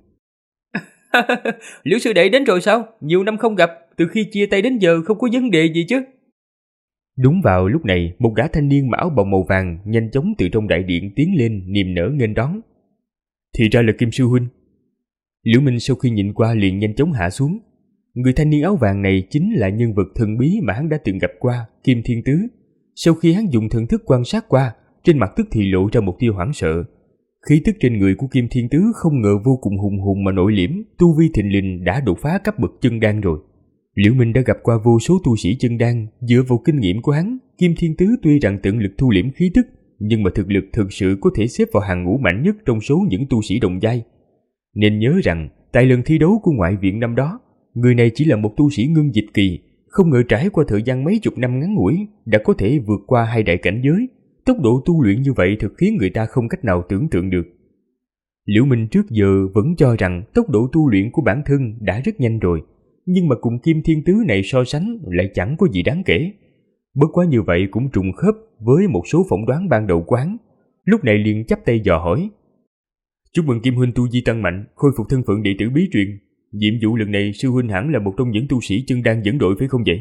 Liễu sư đệ đến rồi sao? Nhiều năm không gặp, từ khi chia tay đến giờ không có vấn đề gì chứ? Đúng vào lúc này, một gã thanh niên mặc áo bào màu vàng nhanh chóng từ trong đại điện tiến lên niềm nở nghênh đón. Thì ra là Kim sư huynh. Liễu Minh sau khi nhìn qua liền nhanh chóng hạ xuống. Người thanh niên áo vàng này chính là nhân vật thần bí mà hắn đã từng gặp qua, Kim Thiên Tứ. Sau khi hắn dùng thần thức quan sát qua, trên mặt tức thì lộ ra một tia hoảng sợ. Khí tức trên người của Kim Thiên Tứ không ngờ vô cùng hùng hùng mà nội liễm, tu vi thịnh lình đã đột phá cấp bậc chân đan rồi. Liễu Minh đã gặp qua vô số tu sĩ chân đan, dựa vào kinh nghiệm của hắn, Kim Thiên Tứ tuy rằng tận lực thu liễm khí tức, nhưng mà thực lực thực sự có thể xếp vào hàng ngũ mạnh nhất trong số những tu sĩ đồng giai. Nên nhớ rằng, tại lần thi đấu của ngoại viện năm đó, người này chỉ là một tu sĩ ngưng dịch kỳ, không ngờ trải qua thời gian mấy chục năm ngắn ngủi đã có thể vượt qua hai đại cảnh giới. Tốc độ tu luyện như vậy thực khiến người ta không cách nào tưởng tượng được. Liễu Minh trước giờ vẫn cho rằng tốc độ tu luyện của bản thân đã rất nhanh rồi, nhưng mà cùng Kim Thiên Tứ này so sánh lại chẳng có gì đáng kể. Bất quá như vậy cũng trùng khớp với một số phỏng đoán ban đầu của hắn. Lúc này liền chắp tay dò hỏi: "Chúc mừng Kim huynh tu vi tăng mạnh, khôi phục thân phận đệ tử bí truyền. Nhiệm vụ lần này sư huynh hẳn là một trong những tu sĩ chân đan dẫn đội phải không vậy?"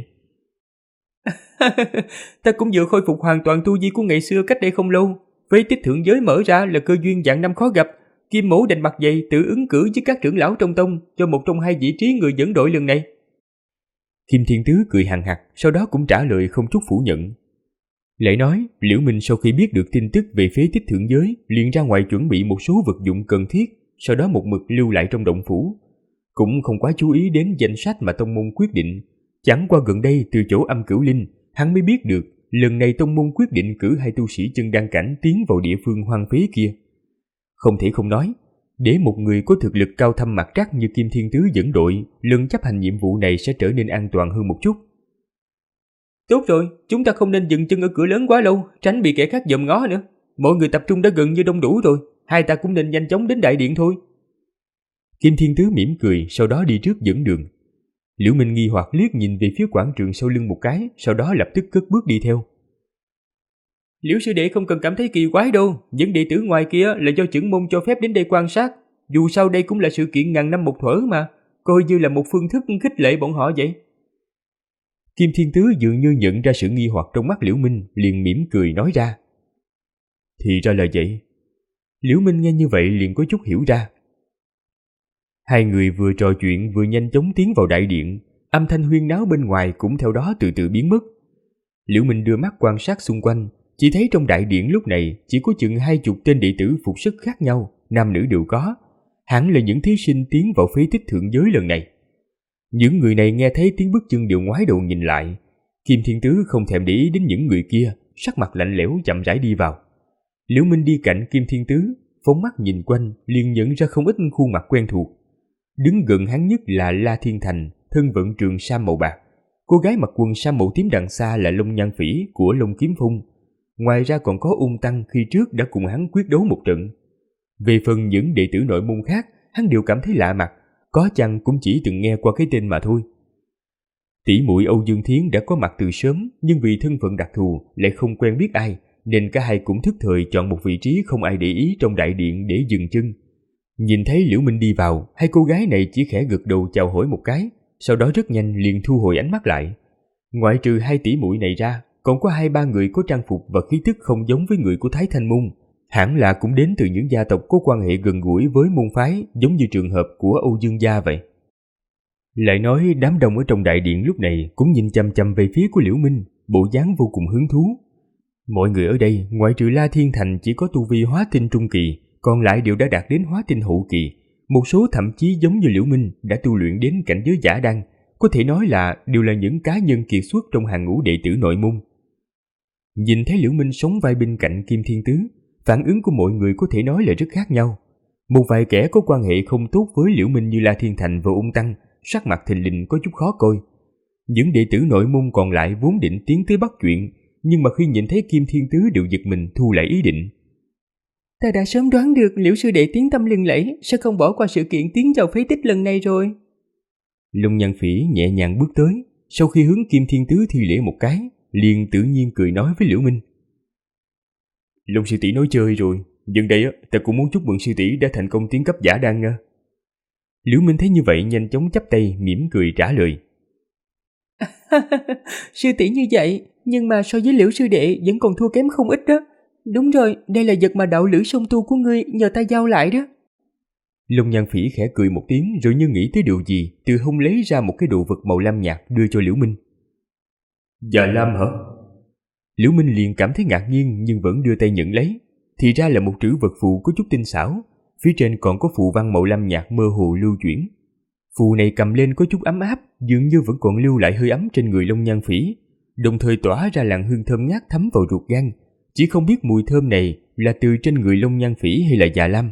Ta cũng vừa khôi phục hoàn toàn tu vi của ngày xưa cách đây không lâu. Phế tích thượng giới mở ra là cơ duyên vạn năm khó gặp. Kim mỗ đành mặt dày tự ứng cử với các trưởng lão trong tông cho một trong hai vị trí người dẫn đội lần này. Kim Thiên Tứ cười hằng hặc, sau đó cũng trả lời không chút phủ nhận. Lại nói, Liễu Minh sau khi biết được tin tức về phế tích thượng giới, liền ra ngoài chuẩn bị một số vật dụng cần thiết, sau đó một mực lưu lại trong động phủ. Cũng không quá chú ý đến danh sách mà tông môn quyết định. Chẳng qua gần đây từ chỗ Âm Cửu Linh, hắn mới biết được lần này tông môn quyết định cử hai tu sĩ chân đan cảnh tiến vào địa phương hoang phế kia. Không thể không nói, để một người có thực lực cao thâm mặt trắc như Kim Thiên Tứ dẫn đội, lần chấp hành nhiệm vụ này sẽ trở nên an toàn hơn một chút. Tốt rồi, chúng ta không nên dừng chân ở cửa lớn quá lâu, tránh bị kẻ khác dòm ngó nữa. Mọi người tập trung đã gần như đông đủ rồi, hai ta cũng nên nhanh chóng đến đại điện thôi. Kim Thiên Tứ mỉm cười, sau đó đi trước dẫn đường. Liễu Minh nghi hoặc liếc nhìn về phía quảng trường sau lưng một cái, sau đó lập tức cất bước đi theo. Liễu sư đệ không cần cảm thấy kỳ quái đâu, những đệ tử ngoài kia là do chưởng môn cho phép đến đây quan sát. Dù sao đây cũng là sự kiện ngàn năm một thuở mà, coi như là một phương thức khích lệ bọn họ vậy. Kim Thiên Tứ dường như nhận ra sự nghi hoặc trong mắt Liễu Minh, liền mỉm cười nói ra. Thì ra là vậy. Liễu Minh nghe như vậy liền có chút hiểu ra. Hai người vừa trò chuyện vừa nhanh chóng tiến vào đại điện, âm thanh huyên náo bên ngoài cũng theo đó từ từ biến mất. Liễu Minh đưa mắt quan sát xung quanh, chỉ thấy trong đại điện lúc này chỉ có chừng 20 tên đệ tử phục sức khác nhau, nam nữ đều có, hẳn là những thí sinh tiến vào phế tích thượng giới lần này. Những người này nghe thấy tiếng bước chân đều ngoái đầu nhìn lại. Kim Thiên Tứ không thèm để ý đến những người kia, sắc mặt lạnh lẽo chậm rãi đi vào. Liễu Minh đi cạnh Kim Thiên Tứ, phóng mắt nhìn quanh, liền nhận ra không ít khuôn mặt quen thuộc. Đứng gần hắn nhất là La Thiên Thành, thân vận trường sam màu bạc. Cô gái mặc quần sam màu tím đằng xa là Long Nhan Phỉ của Long Kiếm Phong. Ngoài ra còn có Ung Tăng khi trước đã cùng hắn quyết đấu một trận. Về phần những đệ tử nội môn khác, hắn đều cảm thấy lạ mặt, có chăng cũng chỉ từng nghe qua cái tên mà thôi. Tỷ muội Âu Dương Thiến đã có mặt từ sớm, nhưng vì thân phận đặc thù lại không quen biết ai, nên cả hai cũng thức thời chọn một vị trí không ai để ý trong đại điện để dừng chân. Nhìn thấy Liễu Minh đi vào, hai cô gái này chỉ khẽ gật đầu chào hỏi một cái, sau đó rất nhanh liền thu hồi ánh mắt lại. Ngoại trừ hai tỷ muội này ra, còn có 2-3 người có trang phục và khí tức không giống với người của Thái Thanh Môn, hẳn là cũng đến từ những gia tộc có quan hệ gần gũi với môn phái, giống như trường hợp của Âu Dương gia vậy. Lại nói đám đông ở trong đại điện lúc này cũng nhìn chằm chằm về phía của Liễu Minh, bộ dáng vô cùng hứng thú. Mọi người ở đây, ngoại trừ La Thiên Thành chỉ có tu vi hóa tinh trung kỳ, còn lại đều đã đạt đến hóa tinh hậu kỳ, một số thậm chí giống như Liễu Minh đã tu luyện đến cảnh giới giả đan, có thể nói là đều là những cá nhân kiệt xuất trong hàng ngũ đệ tử nội môn. Nhìn thấy Liễu Minh sống vai bên cạnh Kim Thiên Tứ, phản ứng của mọi người có thể nói là rất khác nhau. Một vài kẻ có quan hệ không tốt với Liễu Minh như La Thiên Thành và Ung Tăng, sắc mặt thình lình có chút khó coi. Những đệ tử nội môn còn lại vốn định tiến tới bắt chuyện, nhưng mà khi nhìn thấy Kim Thiên Tứ đều giật mình thu lại ý định. Ta đã sớm đoán được Liễu sư đệ tiếng tâm lừng lẫy sẽ không bỏ qua sự kiện tiến vào phế tích lần này rồi. Long Nhan Phỉ nhẹ nhàng bước tới, sau khi hướng Kim Thiên Tứ thi lễ một cái, liền tự nhiên cười nói với Liễu Minh. Long sư tỷ nói chơi rồi, gần đây ta cũng muốn chúc mừng sư tỷ đã thành công tiến cấp giả đan nha. Liễu Minh thấy như vậy nhanh chóng chắp tay mỉm cười trả lời. Sư tỷ như vậy, nhưng mà so với Liễu sư đệ vẫn còn thua kém không ít đó. Đúng rồi, đây là vật mà đạo lữ song tu của ngươi nhờ ta giao lại đó. Long Nhan Phỉ khẽ cười một tiếng rồi như nghĩ tới điều gì, từ hông lấy ra một cái đồ vật màu lam nhạt đưa cho Liễu Minh. Già lam hả? Liễu Minh liền cảm thấy ngạc nhiên nhưng vẫn đưa tay nhận lấy. Thì ra là một trữ vật phù có chút tinh xảo, phía trên còn có phù văn màu lam nhạt mơ hồ lưu chuyển. Phù này cầm lên có chút ấm áp, dường như vẫn còn lưu lại hơi ấm trên người Long Nhan Phỉ, đồng thời tỏa ra làn hương thơm ngát thấm vào ruột gan. Chỉ không biết mùi thơm này là từ trên người Long Nhan Phỉ hay là Già Lam.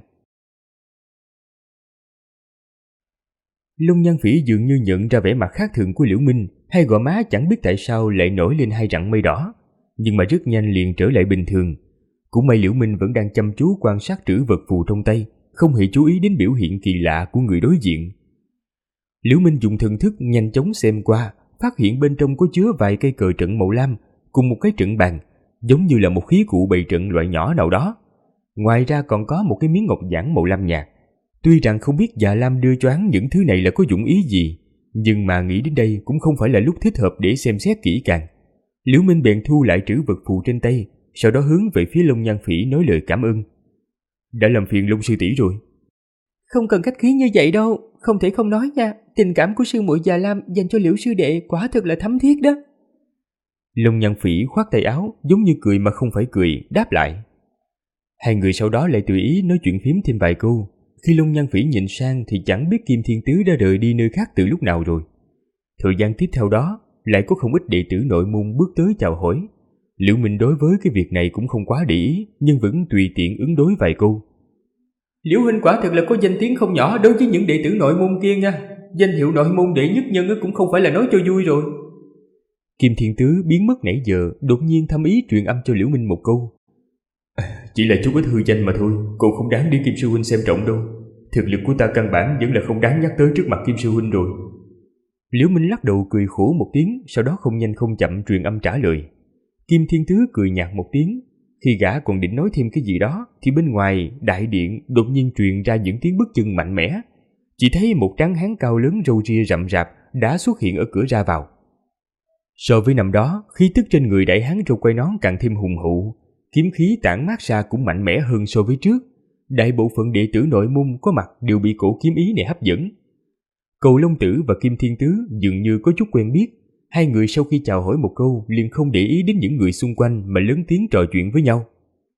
Long Nhan Phỉ dường như nhận ra vẻ mặt khác thường của Liễu Minh, hai gò má chẳng biết tại sao lại nổi lên hai rặng mây đỏ, nhưng mà rất nhanh liền trở lại bình thường. Cũng may Liễu Minh vẫn đang chăm chú quan sát trữ vật phù trong tay, không hề chú ý đến biểu hiện kỳ lạ của người đối diện. Liễu Minh dùng thần thức nhanh chóng xem qua, phát hiện bên trong có chứa vài cây cờ trận màu lam cùng một cái trận bàn, giống như là một khí cụ bày trận loại nhỏ nào đó. Ngoài ra còn có một cái miếng ngọc giản màu lam nhạt. Tuy rằng không biết Già Lam đưa cho hắn những thứ này là có dụng ý gì, nhưng mà nghĩ đến đây cũng không phải là lúc thích hợp để xem xét kỹ càng. Liễu Minh bèn thu lại trữ vật phù trên tay, sau đó hướng về phía Long Nhan Phỉ nói lời cảm ơn. Đã làm phiền Long sư tỷ rồi. Không cần khách khí như vậy đâu, không thể không nói nha, tình cảm của sư muội Già Lam dành cho Liễu sư đệ quả thực là thấm thiết đó. Long Nhan Phỉ khoát tay áo, giống như cười mà không phải cười, đáp lại. Hai người sau đó lại tùy ý nói chuyện phím thêm vài câu. Khi Long Nhan Phỉ nhìn sang thì chẳng biết Kim Thiên Tứ đã rời đi nơi khác từ lúc nào rồi. Thời gian tiếp theo đó, lại có không ít đệ tử nội môn bước tới chào hỏi. Liễu Minh đối với cái việc này cũng không quá để ý, nhưng vẫn tùy tiện ứng đối vài câu. Liễu huynh quả thực là có danh tiếng không nhỏ đối với những đệ tử nội môn kia nha. Danh hiệu nội môn đệ nhất nhân cũng không phải là nói cho vui rồi. Kim Thiên Tứ biến mất nãy giờ, đột nhiên thâm ý truyền âm cho Liễu Minh một câu. Chỉ là chút ít hư danh mà thôi, cô không đáng để Kim sư huynh xem trọng đâu. Thực lực của ta căn bản vẫn là không đáng nhắc tới trước mặt Kim sư huynh rồi. Liễu Minh lắc đầu cười khổ một tiếng, sau đó không nhanh không chậm truyền âm trả lời. Kim Thiên Tứ cười nhạt một tiếng. Khi gã còn định nói thêm cái gì đó thì bên ngoài đại điện đột nhiên truyền ra những tiếng bước chân mạnh mẽ. Chỉ thấy một tráng hán cao lớn râu ria rậm rạp đã xuất hiện ở cửa ra vào. So với năm đó, khí tức trên người đại hán râu quai nón càng thêm hùng hậu, kiếm khí tản mát ra cũng mạnh mẽ hơn so với trước. Đại bộ phận đệ tử nội môn có mặt đều bị cổ kiếm ý này hấp dẫn. Cầu Long Tử và Kim Thiên Tứ dường như có chút quen biết. Hai người sau khi chào hỏi một câu liền không để ý đến những người xung quanh mà lớn tiếng trò chuyện với nhau.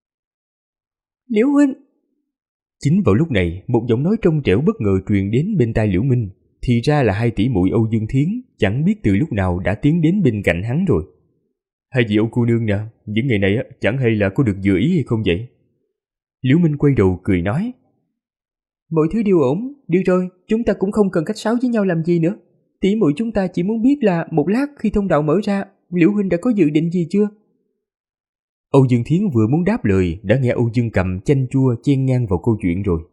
Liễu huynh. Chính vào lúc này, một giọng nói trong trẻo bất ngờ truyền đến bên tai Liễu Minh. Thì ra là hai tỷ muội Âu Dương Thiến, chẳng biết từ lúc nào đã tiến đến bên cạnh hắn rồi. Hai vị Âu cô nương nè, những ngày này chẳng hay là có được vừa ý hay không vậy? Liễu Minh quay đầu cười nói. Mọi thứ đều ổn, được rồi, chúng ta cũng không cần khách sáo với nhau làm gì nữa. Tỷ muội chúng ta chỉ muốn biết là một lát khi thông đạo mở ra, Liễu huynh đã có dự định gì chưa? Âu Dương Thiến vừa muốn đáp lời đã nghe Âu Dương Cầm chanh chua chen ngang vào câu chuyện rồi.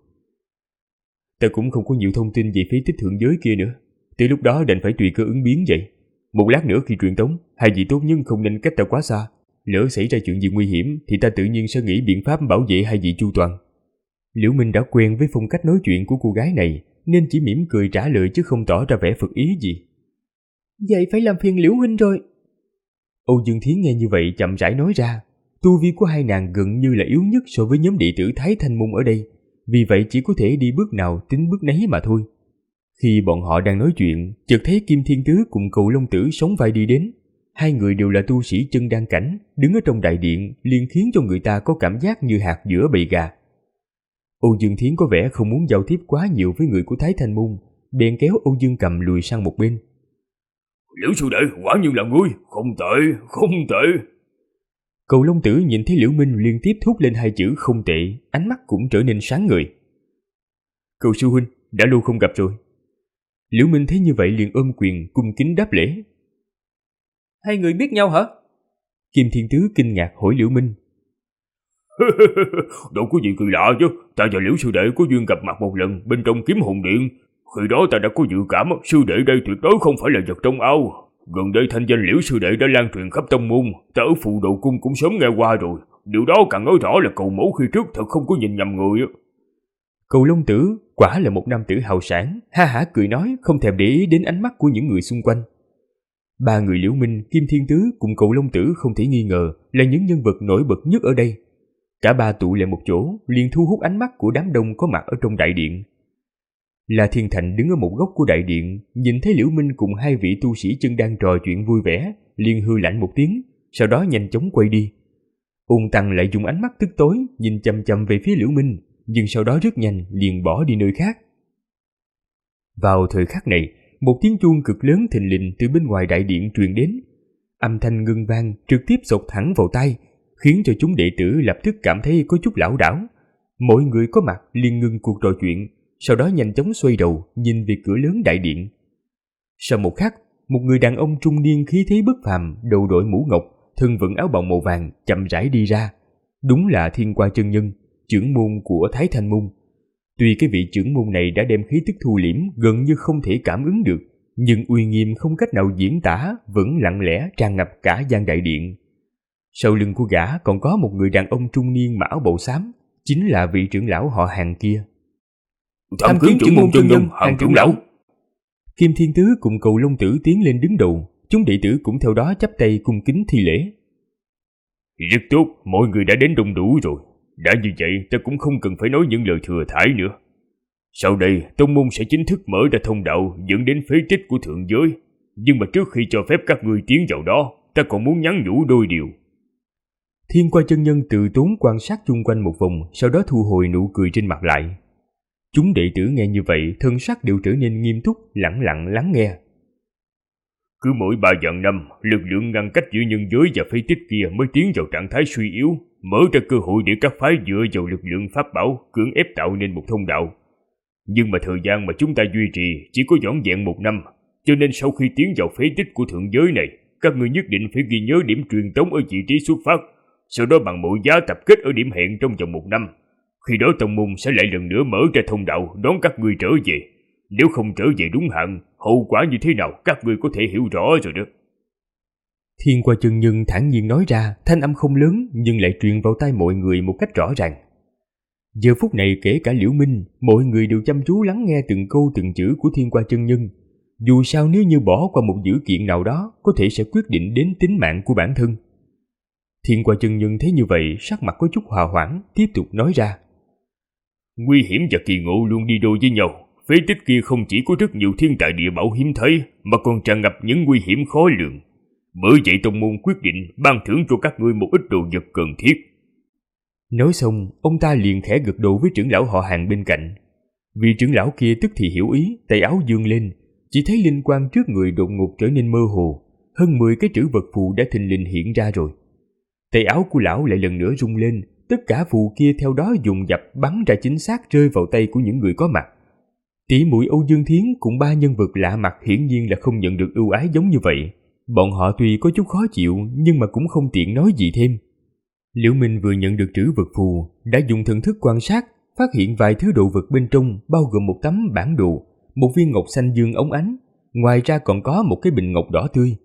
Ta cũng không có nhiều thông tin về phế tích thượng giới kia nữa, tới lúc đó đành phải tùy cơ ứng biến vậy. Một lát nữa khi truyền tống, hai vị tốt nhưng không nên cách ta quá xa. Lỡ xảy ra chuyện gì nguy hiểm thì ta tự nhiên sẽ nghĩ biện pháp bảo vệ hai vị chu toàn. Liễu Minh đã quen với phong cách nói chuyện của cô gái này nên chỉ mỉm cười trả lời chứ không tỏ ra vẻ phật ý gì. Vậy phải làm phiền Liễu huynh rồi. Âu Dương Thiến nghe như vậy chậm rãi nói ra. Tu vi của hai nàng gần như là yếu nhất so với nhóm đệ tử Thái Thanh Môn ở đây, vì vậy chỉ có thể đi bước nào tính bước nấy mà thôi. Khi bọn họ đang nói chuyện, chợt thấy Kim Thiên Tứ cùng Cầu Long Tử sóng vai đi đến. Hai người đều là tu sĩ chân đan cảnh, đứng ở trong đại điện liền khiến cho người ta có cảm giác như hạt giữa bầy gà. Âu Dương Thiến có vẻ không muốn giao tiếp quá nhiều với người của Thái Thanh Môn, bèn kéo Âu Dương Cầm lùi sang một bên. Liễu sư đệ, quả nhiên là ngươi, không tệ, không tệ. Cầu Long Tử nhìn thấy Liễu Minh liên tiếp thốt lên hai chữ không tệ, ánh mắt cũng trở nên sáng ngời. Cầu sư huynh, đã lâu không gặp rồi. Liễu Minh thấy như vậy liền ôm quyền cung kính đáp lễ. Hai người biết nhau hả? Kim Thiên Tứ kinh ngạc hỏi Liễu Minh. Đâu có gì kỳ lạ chứ, ta và Liễu sư đệ có duyên gặp mặt một lần bên trong Kiếm Hồn Điện. Khi đó ta đã có dự cảm sư đệ đây tuyệt đối không phải là vật trong ao. Gần đây thanh danh Liễu sư đệ đã lan truyền khắp tông môn, ta ở Phù Đồ Cung cũng sớm nghe qua rồi. Điều đó càng nói rõ là Cầu mẫu khi trước thật không có nhìn nhầm người. Cầu Long Tử quả là một nam tử hào sảng, ha hả cười nói, không thèm để ý đến ánh mắt của những người xung quanh. Ba người Liễu Minh, Kim Thiên Tứ cùng Cầu Long Tử không thể nghi ngờ là những nhân vật nổi bật nhất ở đây. Cả ba tụ lại một chỗ liền thu hút ánh mắt của đám đông có mặt ở trong đại điện. La Thiên Thành đứng ở một góc của đại điện, nhìn thấy Liễu Minh cùng hai vị tu sĩ chân đang trò chuyện vui vẻ, liền hư lạnh một tiếng, sau đó nhanh chóng quay đi. Ôn Tăng lại dùng ánh mắt tức tối nhìn chằm chằm về phía Liễu Minh, nhưng sau đó rất nhanh liền bỏ đi nơi khác. Vào thời khắc này, một tiếng chuông cực lớn thình lình từ bên ngoài đại điện truyền đến. Âm thanh ngân vang trực tiếp xộc thẳng vào tai, khiến cho chúng đệ tử lập tức cảm thấy có chút lảo đảo. Mọi người có mặt liền ngưng cuộc trò chuyện, sau đó nhanh chóng xoay đầu nhìn về cửa lớn đại điện. Sau một khắc, một người đàn ông trung niên khí thế bất phàm, đầu đội mũ ngọc, thân vận áo bào màu vàng chậm rãi đi ra. Đúng là Thiên Qua chân nhân, trưởng môn của Thái Thanh môn. Tuy cái vị trưởng môn này đã đem khí tức thu liễm gần như không thể cảm ứng được, nhưng uy nghiêm không cách nào diễn tả vẫn lặng lẽ tràn ngập cả gian đại điện. Sau lưng của gã còn có một người đàn ông trung niên mặc áo bào xám, chính là vị trưởng lão họ Hàng kia. Tham kiến trưởng môn chân nhân, Hàng trưởng lão. Kim Thiên Tứ cùng Cầu Long Tử tiến lên đứng đầu, chúng đệ tử cũng theo đó chắp tay cung kính thi lễ. Rất tốt, mọi người đã đến đông đủ rồi. Đã như vậy, ta cũng không cần phải nói những lời thừa thãi nữa. Sau đây, tông môn sẽ chính thức mở ra thông đạo dẫn đến phế tích của thượng giới. Nhưng mà trước khi cho phép các ngươi tiến vào đó, ta còn muốn nhắn nhủ đôi điều. Thiên Qua chân nhân từ tốn quan sát chung quanh một vòng, sau đó thu hồi nụ cười trên mặt lại. Chúng đệ tử nghe như vậy, thân sắc đều trở nên nghiêm túc, lặng lặng lắng nghe. Cứ mỗi 3 vạn năm, lực lượng ngăn cách giữa nhân giới và phế tích kia mới tiến vào trạng thái suy yếu, mở ra cơ hội để các phái dựa vào lực lượng pháp bảo cưỡng ép tạo nên một thông đạo. Nhưng mà thời gian mà chúng ta duy trì chỉ có vỏn vẹn 1 năm, cho nên sau khi tiến vào phế tích của thượng giới này, các ngươi nhất định phải ghi nhớ điểm truyền tống ở vị trí xuất phát, sau đó bằng mọi giá tập kết ở điểm hẹn trong vòng 1 năm. Khi đó tông môn sẽ lại lần nữa mở ra thông đạo đón các ngươi trở về. Nếu không trở về đúng hạn, hậu quả như thế nào các ngươi có thể hiểu rõ rồi đó. Thiên Qua chân nhân thản nhiên nói ra, thanh âm không lớn nhưng lại truyền vào tai mọi người một cách rõ ràng. Giờ phút này kể cả Liễu Minh, mọi người đều chăm chú lắng nghe từng câu từng chữ của Thiên Qua chân nhân. Dù sao nếu như bỏ qua một dữ kiện nào đó, có thể sẽ quyết định đến tính mạng của bản thân. Thiên Qua chân nhân thấy như vậy, sắc mặt có chút hòa hoãn, tiếp tục nói ra. Nguy hiểm và kỳ ngộ luôn đi đôi với nhau. Phế tích kia không chỉ có rất nhiều thiên tài địa bảo hiếm thấy, mà còn tràn ngập những nguy hiểm khó lường. Bởi vậy tông môn quyết định ban thưởng cho các ngươi một ít đồ vật cần thiết. Nói xong, ông ta liền khẽ gật đầu với trưởng lão họ Hàng bên cạnh. Vị trưởng lão kia tức thì hiểu ý, tay áo dương lên, chỉ thấy linh quang trước người đột ngột trở nên mơ hồ, hơn 10 cái trữ vật phù đã thình lình hiện ra rồi. Tay áo của lão lại lần nữa rung lên, tất cả phù kia theo đó dồn dập bắn ra chính xác rơi vào tay của những người có mặt. Tỷ muội Âu Dương Thiến cùng 3 nhân vật lạ mặt hiển nhiên là không nhận được ưu ái giống như vậy. Bọn họ tuy có chút khó chịu nhưng mà cũng không tiện nói gì thêm. Liễu Minh vừa nhận được trữ vật phù, đã dùng thần thức quan sát, phát hiện vài thứ đồ vật bên trong bao gồm một tấm bản đồ, một viên ngọc xanh dương óng ánh, ngoài ra còn có một cái bình ngọc đỏ tươi.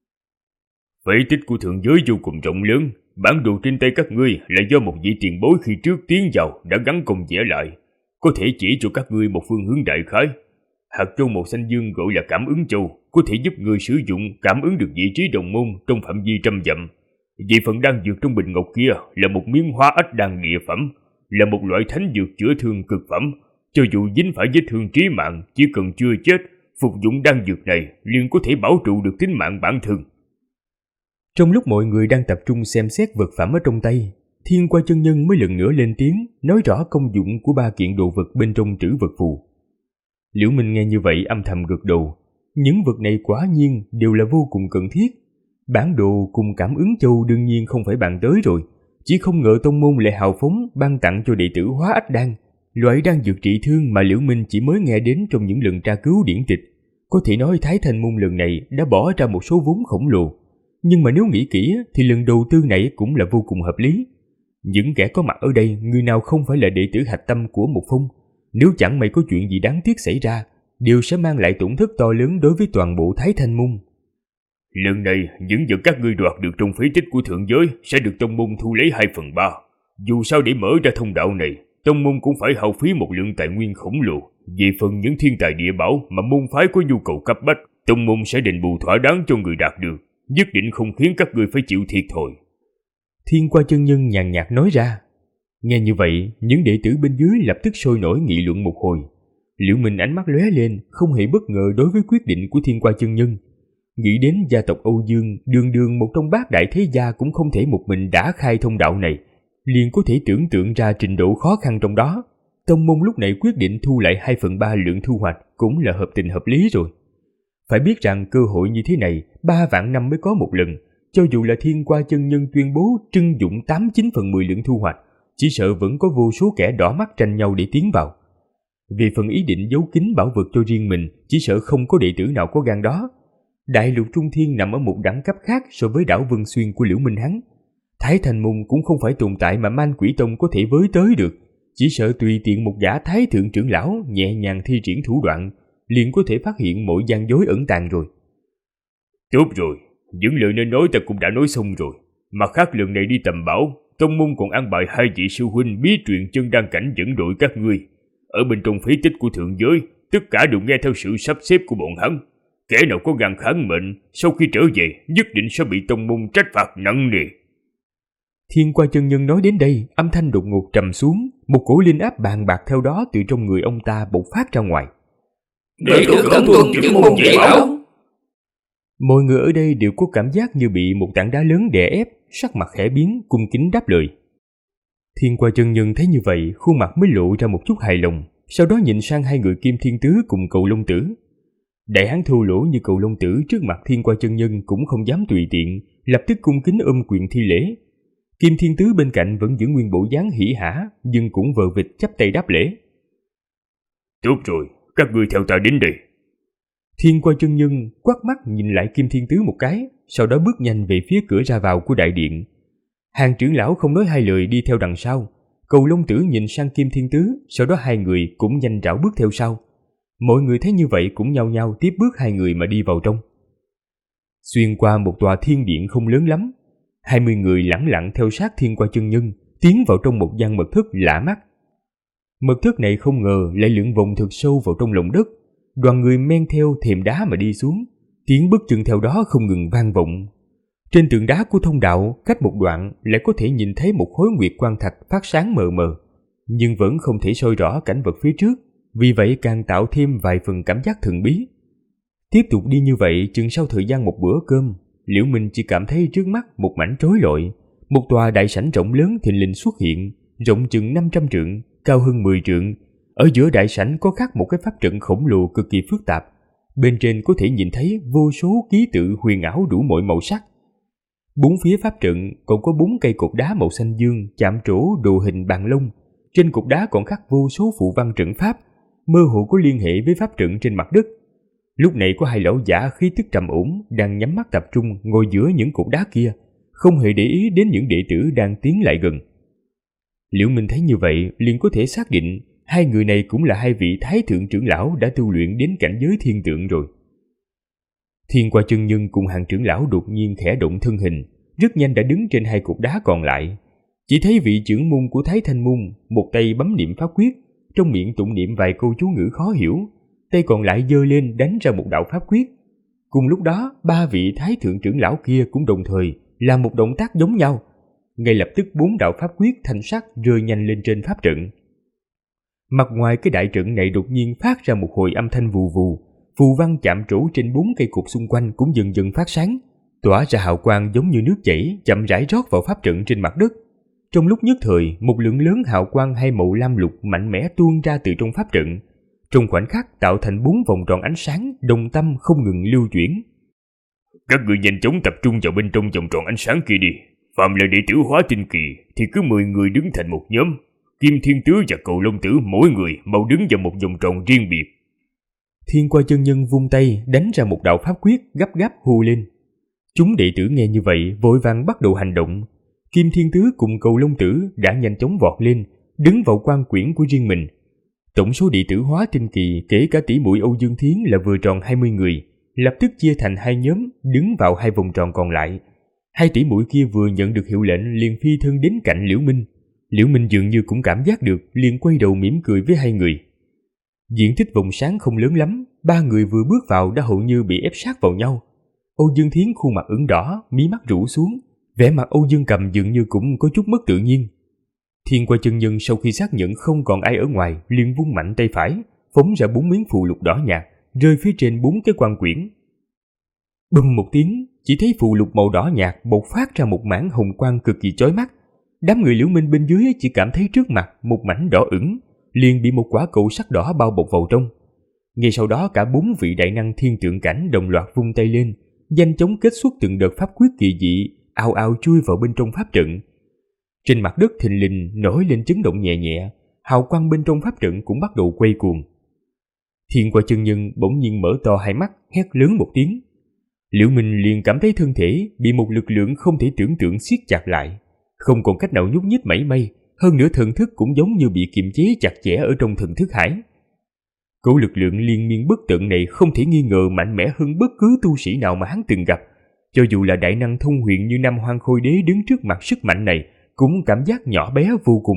Phế tích của thượng giới vô cùng rộng lớn, bản đồ trên tay các ngươi là do một vị tiền bối khi trước tiến vào đã gắn công vẽ lại, có thể chỉ cho các ngươi một phương hướng đại khái. Hạt châu màu xanh dương gọi là cảm ứng châu, có thể giúp người sử dụng cảm ứng được vị trí đồng môn trong phạm vi 100 dặm. Vì phần đan dược trong bình ngọc kia là một miếng hóa ách đan địa phẩm, là một loại thánh dược chữa thương cực phẩm. Cho dù dính phải vết thương trí mạng, chỉ cần chưa chết, phục dụng đan dược này liền có thể bảo trụ được tính mạng bản thân. Trong lúc mọi người đang tập trung xem xét vật phẩm ở trong tay, Thiên Qua chân nhân mới lần nữa lên tiếng, nói rõ công dụng của 3 kiện đồ vật bên trong trữ vật phù. Liễu Minh nghe như vậy âm thầm gật đầu. Những vật này quả nhiên đều là vô cùng cần thiết. Bản đồ cùng cảm ứng châu đương nhiên không phải bàn tới rồi, chỉ không ngờ tông môn lại hào phóng ban tặng cho đệ tử hóa ách đan, loại đan dược trị thương mà Liễu Minh chỉ mới nghe đến trong những lần tra cứu điển tịch. Có thể nói Thái Thanh môn lần này đã bỏ ra một số vốn khổng lồ, nhưng mà nếu nghĩ kỹ thì lần đầu tư này cũng là vô cùng hợp lý. Những kẻ có mặt ở đây, người nào không phải là đệ tử hạch tâm của một phong, nếu chẳng may có chuyện gì đáng tiếc xảy ra, đều sẽ mang lại tổn thất to lớn đối với toàn bộ Thái Thanh môn. Lần này, những vật các ngươi đoạt được trong phế tích của thượng giới sẽ được tông môn thu lấy 2/3. Dù sao để mở ra thông đạo này, tông môn cũng phải hao phí một lượng tài nguyên khổng lồ. Về phần những thiên tài địa bảo mà môn phái có nhu cầu cấp bách, tông môn sẽ đền bù thỏa đáng cho người đạt được, nhất định không khiến các ngươi phải chịu thiệt thòi. Thiên Qua chân nhân nhàn nhạt nói ra. Nghe như vậy, những đệ tử bên dưới lập tức sôi nổi nghị luận một hồi. Liễu Minh ánh mắt lóe lên, không hề bất ngờ đối với quyết định của Thiên Qua chân nhân. Nghĩ đến gia tộc Âu Dương, đường đường một trong bát đại thế gia cũng không thể một mình đã khai thông đạo này, liền có thể tưởng tượng ra trình độ khó khăn trong đó. Tông môn lúc này quyết định thu lại 2/3 lượng thu hoạch cũng là hợp tình hợp lý rồi. Phải biết rằng cơ hội như thế này 3 vạn năm mới có một lần, cho dù là Thiên Qua chân nhân tuyên bố trưng dụng 89/10 lượng thu hoạch, chỉ sợ vẫn có vô số kẻ đỏ mắt tranh nhau để tiến vào. Vì phần ý định giấu kín bảo vật cho riêng mình, chỉ sợ không có đệ tử nào có gan đó. Đại lục Trung Thiên nằm ở một đẳng cấp khác so với đảo Vân Xuyên của Liễu Minh hắn. Thái Thành Môn cũng không phải tồn tại mà Man Quỷ Tông có thể với tới được, chỉ sợ tùy tiện một gã thái thượng trưởng lão nhẹ nhàng thi triển thủ đoạn, liền có thể phát hiện mọi gian dối ẩn tàng rồi. Tốt rồi, những lời nên nói ta cũng đã nói xong rồi. Mặt khác lần này đi tầm bảo, tông môn còn an bài 2 vị sư huynh bí truyền chân đan cảnh dẫn đội các ngươi. Ở bên trong phế tích của thượng giới, tất cả đều nghe theo sự sắp xếp của bọn hắn. Kẻ nào có gan kháng mệnh, sau khi trở về nhất định sẽ bị tông môn trách phạt nặng nề. Thiên Qua chân nhân nói đến đây, âm thanh đột ngột trầm xuống, một cổ linh áp bàn bạc theo đó từ trong người ông ta bộc phát ra ngoài. Đệ tử cẩn tuân chưởng môn dạy bảo. Mọi người ở đây đều có cảm giác như bị một tảng đá lớn đè ép, sắc mặt khẽ biến, cung kính đáp lời. Thiên Qua chân nhân thấy như vậy, khuôn mặt mới lộ ra một chút hài lòng, sau đó nhìn sang 2 người Kim Thiên Tứ cùng Cầu Long Tử. Đại hán thô lỗ như Cầu Long Tử trước mặt Thiên Qua chân nhân cũng không dám tùy tiện, lập tức cung kính ôm quyền thi lễ. Kim Thiên Tứ bên cạnh vẫn giữ nguyên bộ dáng hỉ hả, nhưng cũng vờ vịt chắp tay đáp lễ. Tốt rồi, các ngươi theo ta đến đây. Thiên Qua chân nhân quát mắt nhìn lại Kim Thiên Tứ một cái, sau đó bước nhanh về phía cửa ra vào của đại điện. Hàng trưởng lão không nói 2 lời đi theo đằng sau. Cầu Long Tử nhìn sang Kim Thiên Tứ, sau đó 2 người cũng nhanh rảo bước theo sau. Mọi người thấy như vậy cũng nhao nhao tiếp bước 2 người mà đi vào trong. Xuyên qua một tòa thiên điện không lớn lắm, 20 người lẳng lặng theo sát Thiên Qua chân nhân, tiến vào trong một gian mật thất lạ mắt. Mật thất này không ngờ lại lượn vòng thật sâu vào trong lòng đất. Đoàn người men theo thềm đá mà đi xuống, tiếng bước chân theo đó không ngừng vang vọng. Trên tường đá của thông đạo, cách một đoạn lại có thể nhìn thấy một khối nguyệt quang thạch phát sáng mờ mờ, nhưng vẫn không thể soi rõ cảnh vật phía trước, vì vậy càng tạo thêm vài phần cảm giác thần bí. Tiếp tục đi như vậy, chừng sau thời gian một bữa cơm, Liễu Minh chỉ cảm thấy trước mắt một mảnh rối loạn, một tòa đại sảnh rộng lớn thình lình xuất hiện, rộng chừng 500 trượng, cao hơn 10 trượng. Ở giữa đại sảnh có khắc một cái pháp trận khổng lồ cực kỳ phức tạp, bên trên có thể nhìn thấy vô số ký tự huyền ảo đủ mọi màu sắc. 4 phía pháp trận còn có 4 cây cột đá màu xanh dương chạm trổ đồ hình bàn lông, trên cột đá còn khắc vô số phù văn trận pháp, mơ hồ có liên hệ với pháp trận trên mặt đất. Lúc này có 2 lão giả khí tức trầm ổn đang nhắm mắt tập trung ngồi giữa những cột đá kia, không hề để ý đến những đệ tử đang tiến lại gần. Liễu Minh thấy như vậy liền có thể xác định 2 người này cũng là 2 vị thái thượng trưởng lão đã tu luyện đến cảnh giới thiên tượng rồi. Thiên Qua chân nhân cùng hàng trưởng lão đột nhiên khẽ động thân hình, rất nhanh đã đứng trên 2 cột đá còn lại. Chỉ thấy vị trưởng môn của Thái Thanh Môn một tay bấm niệm pháp quyết, trong miệng tụng niệm vài câu chú ngữ khó hiểu, tay còn lại giơ lên đánh ra một đạo pháp quyết. Cùng lúc đó, 3 vị thái thượng trưởng lão kia cũng đồng thời làm một động tác giống nhau. Ngay lập tức 4 đạo pháp quyết thanh sắc rơi nhanh lên trên pháp trận. Mặt ngoài cái đại trận này đột nhiên phát ra một hồi âm thanh vù vù, phù văn chạm trổ trên 4 cây cột xung quanh cũng dần dần phát sáng, tỏa ra hào quang giống như nước chảy chậm rãi rót vào pháp trận trên mặt đất. Trong lúc nhất thời, một lượng lớn hào quang 2 màu lam lục mạnh mẽ tuôn ra từ trong pháp trận, trong khoảnh khắc tạo thành 4 vòng tròn ánh sáng đồng tâm không ngừng lưu chuyển. Các ngươi nhanh chóng tập trung vào bên trong vòng tròn ánh sáng kia đi. Phạm là đệ tử Hóa Tinh Kỳ thì cứ 10 người đứng thành một nhóm. Kim Thiên Tứ và Cầu Long Tử mỗi người mau đứng vào một vòng tròn riêng biệt. Thiên Qua chân nhân vung tay đánh ra một đạo pháp quyết gấp gáp hô lên. Chúng đệ tử nghe như vậy vội vàng bắt đầu hành động. Kim Thiên Tứ cùng Cầu Long Tử đã nhanh chóng vọt lên, đứng vào quan quyển của riêng mình. Tổng số đệ tử Hóa Tinh Kỳ kể cả tỷ muội Âu Dương Thiến là vừa tròn 20 người, lập tức chia thành 2 nhóm đứng vào 2 vòng tròn còn lại. 2 tỷ muội kia vừa nhận được hiệu lệnh liền phi thân đến cạnh Liễu Minh. Liễu Minh dường như cũng cảm giác được, liền quay đầu mỉm cười với 2 người. Diện tích vòng sáng không lớn lắm, 3 người vừa bước vào đã hầu như bị ép sát vào nhau. Âu Dương Thiến khuôn mặt ửng đỏ, mí mắt rũ xuống, vẻ mặt Âu Dương Cầm dường như cũng có chút mất tự nhiên. Thiên Qua chân nhân sau khi xác nhận không còn ai ở ngoài, liền vung mạnh tay phải, phóng ra 4 miếng phù lục đỏ nhạt, rơi phía trên 4 cái quan quyển. Bùm một tiếng, chỉ thấy phù lục màu đỏ nhạt bộc phát ra một mảng hồng quang cực kỳ chói mắt. Đám người Liễu Minh bên dưới chỉ cảm thấy trước mặt một mảnh đỏ ửng, liền bị một quả cầu sắt đỏ bao bọc vào trong. Ngay sau đó cả 4 vị đại năng thiên tượng cảnh đồng loạt vung tay lên, nhanh chóng kết xuất từng đợt pháp quyết kỳ dị, ào ào chui vào bên trong pháp trận. Trên mặt đất thình lình nổi lên chấn động nhẹ nhẹ, hào quang bên trong pháp trận cũng bắt đầu quay cuồng. Thiên Qua chân nhân bỗng nhiên mở to hai mắt, hét lớn một tiếng. Liễu Minh liền cảm thấy thân thể bị một lực lượng không thể tưởng tượng siết chặt lại, không còn cách nào nhúc nhích mảy may, hơn nữa thần thức cũng giống như bị kiềm chế chặt chẽ ở trong thần thức hải. Cỗ lực lượng liên miên bất tận này không thể nghi ngờ mạnh mẽ hơn bất cứ tu sĩ nào mà hắn từng gặp. Cho dù là đại năng thông huyền như Nam Hoang Khôi Đế đứng trước mặt sức mạnh này, cũng cảm giác nhỏ bé vô cùng.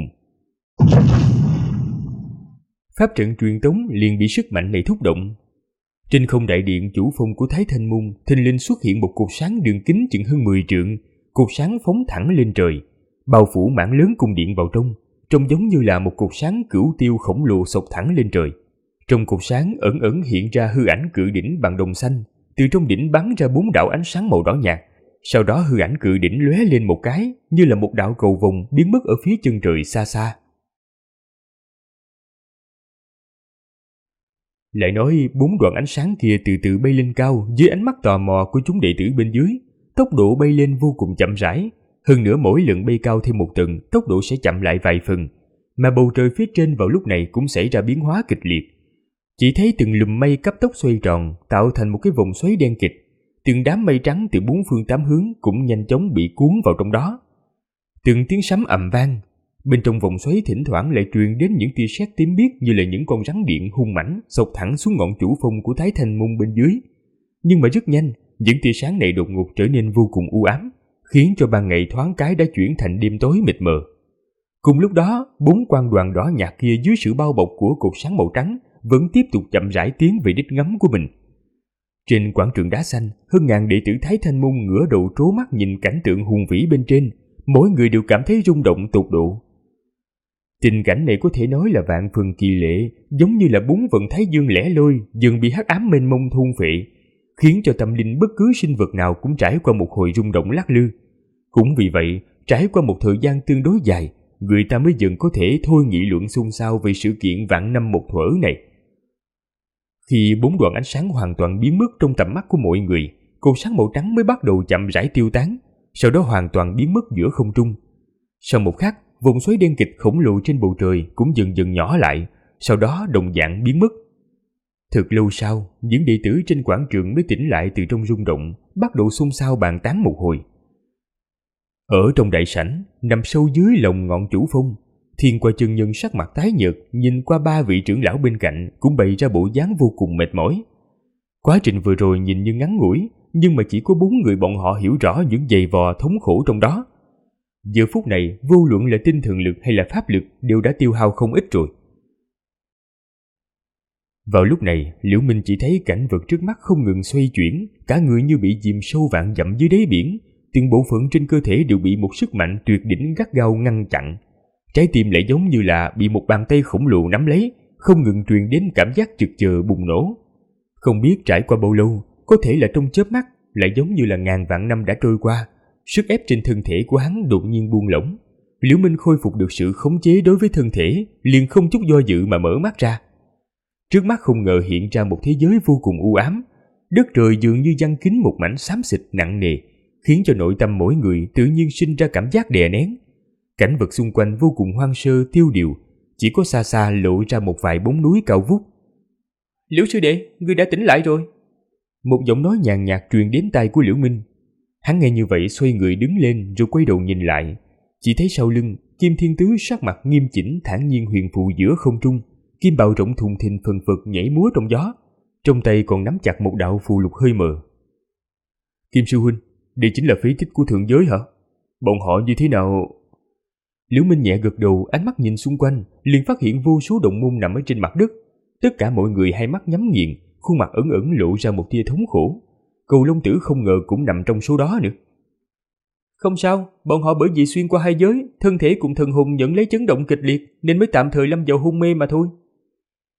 Pháp trận truyền tống liền bị sức mạnh này thúc động. Trên không đại điện chủ phong của Thái Thanh Môn thình lình xuất hiện một cột sáng đường kính chừng hơn 10 trượng, cột sáng phóng thẳng lên trời, bao phủ mảng lớn cung điện vào trong, trông giống như là một cột sáng cửu tiêu khổng lồ xộc thẳng lên trời. Trong cột sáng ẩn ẩn hiện ra hư ảnh cự đỉnh bằng đồng xanh, từ trong đỉnh bắn ra 4 đạo ánh sáng màu đỏ nhạt, sau đó hư ảnh cự đỉnh lóe lên một cái, như là một đạo cầu vồng biến mất ở phía chân trời xa xa. Lại nói 4 đoạn ánh sáng kia từ từ bay lên cao dưới ánh mắt tò mò của chúng đệ tử bên dưới, tốc độ bay lên vô cùng chậm rãi, hơn nữa mỗi lần bay cao thêm một tầng, tốc độ sẽ chậm lại vài phần, mà bầu trời phía trên vào lúc này cũng xảy ra biến hóa kịch liệt. Chỉ thấy từng lùm mây cấp tốc xoay tròn, tạo thành một cái vòng xoáy đen kịt, từng đám mây trắng từ 4 phương 8 hướng cũng nhanh chóng bị cuốn vào trong đó. Từng tiếng sấm ầm vang, bên trong vòng xoáy thỉnh thoảng lại truyền đến những tia sét tím biếc như là những con rắn điện hung mãnh xộc thẳng xuống ngọn chủ phong của Thái Thanh Môn bên dưới. Nhưng mà rất nhanh, những tia sáng này đột ngột trở nên vô cùng u ám, khiến cho ban ngày thoáng cái đã chuyển thành đêm tối mịt mờ. Cùng lúc đó, 4 quang đoàn đỏ nhạt kia dưới sự bao bọc của cột sáng màu trắng vẫn tiếp tục chậm rãi tiến về đích ngắm của mình. Trên quảng trường đá xanh, hơn ngàn đệ tử Thái Thanh Môn ngửa đầu trố mắt nhìn cảnh tượng hùng vĩ bên trên, mỗi người đều cảm thấy rung động tột độ. Tình cảnh này có thể nói là vạn phần kỳ lệ, giống như là 4 vận thái dương lẻ loi dần bị hắc ám mênh mông thôn phệ, khiến cho tâm linh bất cứ sinh vật nào cũng trải qua một hồi rung động lắc lư. Cũng vì vậy, trải qua một thời gian tương đối dài, người ta mới dần có thể thôi nghị luận xôn xao về sự kiện vạn năm một thuở này. Khi 4 đoạn ánh sáng hoàn toàn biến mất trong tầm mắt của mọi người, cột sáng màu trắng mới bắt đầu chậm rãi tiêu tán, sau đó hoàn toàn biến mất giữa không trung. Sau một khắc, vòng xoáy đen kịt khổng lồ trên bầu trời cũng dần dần nhỏ lại, sau đó đồng dạng biến mất. Thật lâu sau, những đệ tử trên quảng trường mới tỉnh lại từ trong rung động, bắt đầu xôn xao bàn tán một hồi. Ở trong đại sảnh, nằm sâu dưới lòng ngọn chủ phong, Thiên Qua chân nhân sắc mặt tái nhợt nhìn qua 3 vị trưởng lão bên cạnh cũng bày ra bộ dáng vô cùng mệt mỏi. Quá trình vừa rồi nhìn như ngắn ngủi, nhưng mà chỉ có 4 người bọn họ hiểu rõ những dày vò thống khổ trong đó. Giờ phút này, vô luận là tinh thần lực hay là pháp lực đều đã tiêu hao không ít rồi. Vào lúc này, Liễu Minh chỉ thấy cảnh vật trước mắt không ngừng xoay chuyển, cả người như bị chìm sâu vạn dặm dưới đáy biển, từng bộ phận trên cơ thể đều bị một sức mạnh tuyệt đỉnh gắt gao ngăn chặn. Trái tim lại giống như là bị một bàn tay khổng lồ nắm lấy, không ngừng truyền đến cảm giác chực chờ bùng nổ. Không biết trải qua bao lâu, có thể là trong chớp mắt, lại giống như là ngàn vạn năm đã trôi qua, sức ép trên thân thể của hắn đột nhiên buông lỏng. Liễu Minh khôi phục được sự khống chế đối với thân thể, liền không chút do dự mà mở mắt ra. Trước mắt không ngờ hiện ra một thế giới vô cùng u ám, đất trời dường như giăng kín một mảnh xám xịt nặng nề, khiến cho nội tâm mỗi người tự nhiên sinh ra cảm giác đè nén. Cảnh vật xung quanh vô cùng hoang sơ tiêu điều, chỉ có xa xa lộ ra một vài bóng núi cao vút. "Liễu sư đệ, ngươi đã tỉnh lại rồi." Một giọng nói nhàn nhạt truyền đến tai của Liễu Minh. Hắn nghe như vậy xoay người đứng lên rồi quay đầu nhìn lại, chỉ thấy sau lưng Kim Thiên Tứ sắc mặt nghiêm chỉnh thản nhiên huyền phù giữa không trung, kim bào rộng thùng thình phần phật nhảy múa trong gió, trong tay còn nắm chặt một đạo phù lục hơi mờ. "Kim sư huynh, đây chính là phế tích của thượng giới hả? Bọn họ như thế nào?" Liễu Minh nhẹ gật đầu, ánh mắt nhìn xung quanh, liền phát hiện vô số động môn nằm ở trên mặt đất. Tất cả mọi người hai mắt nhắm nghiền, khuôn mặt ẩn ẩn lộ ra một tia thống khổ. Cầu Long Tử không ngờ cũng nằm trong số đó nữa. "Không sao, bọn họ bởi vì xuyên qua hai giới, thân thể cùng thần hồn nhận lấy chấn động kịch liệt nên mới tạm thời lâm vào hôn mê mà thôi."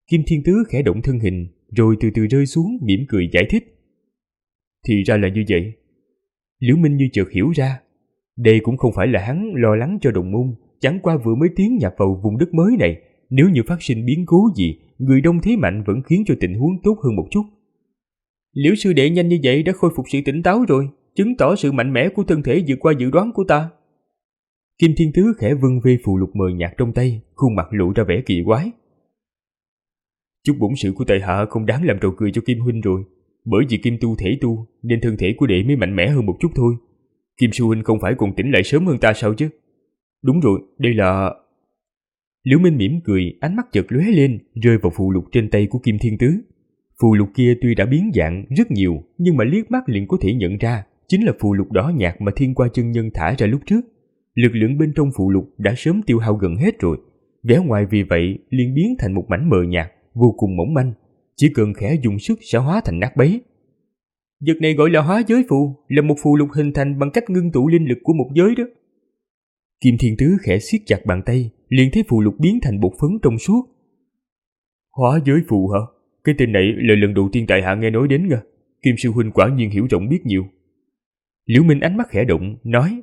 Kim Thiên Tứ khẽ động thân hình, rồi từ từ rơi xuống, mỉm cười giải thích. Thì ra là như vậy. Liễu Minh như chợt hiểu ra. Đây cũng không phải là hắn lo lắng cho đồng môn, chẳng qua vừa mới tiến nhập vào vùng đất mới này, nếu như phát sinh biến cố gì, người đông thế mạnh vẫn khiến cho tình huống tốt hơn một chút. Liễu sư đệ nhanh như vậy đã khôi phục sự tỉnh táo rồi, chứng tỏ sự mạnh mẽ của thân thể vượt qua dự đoán của ta. Kim Thiên Tứ khẽ vươn về phù lục mờ nhạt trong tay, khuôn mặt lộ ra vẻ kỳ quái. Chút bổn sự của tại hạ không đáng làm trò cười cho Kim huynh rồi, bởi vì Kim tu thể tu nên thân thể của đệ mới mạnh mẽ hơn một chút thôi. Kim sư huynh không phải còn tỉnh lại sớm hơn ta sao chứ? Đúng rồi, đây là... Liễu Minh mỉm cười, ánh mắt chợt lóe lên, rơi vào phù lục trên tay của Kim Thiên Tứ. Phù lục kia tuy đã biến dạng rất nhiều, nhưng mà liếc mắt liền có thể nhận ra, chính là phù lục đỏ nhạt mà Thiên Qua chân nhân thả ra lúc trước. Lực lượng bên trong phù lục đã sớm tiêu hao gần hết rồi, vẻ ngoài vì vậy liền biến thành một mảnh mờ nhạt, vô cùng mỏng manh, chỉ cần khẽ dùng sức sẽ hóa thành nát bấy. Vật này gọi là hóa giới phù, là một phù lục hình thành bằng cách ngưng tụ linh lực của một giới đó. Kim Thiên Tứ khẽ siết chặt bàn tay, liền thấy phù lục biến thành bột phấn trong suốt. Hóa giới phù hả? Cái tên này là lần đầu tiên tại hạ nghe nói đến nha. Kim sư huynh quả nhiên hiểu rộng biết nhiều. Liễu Minh ánh mắt khẽ động, nói.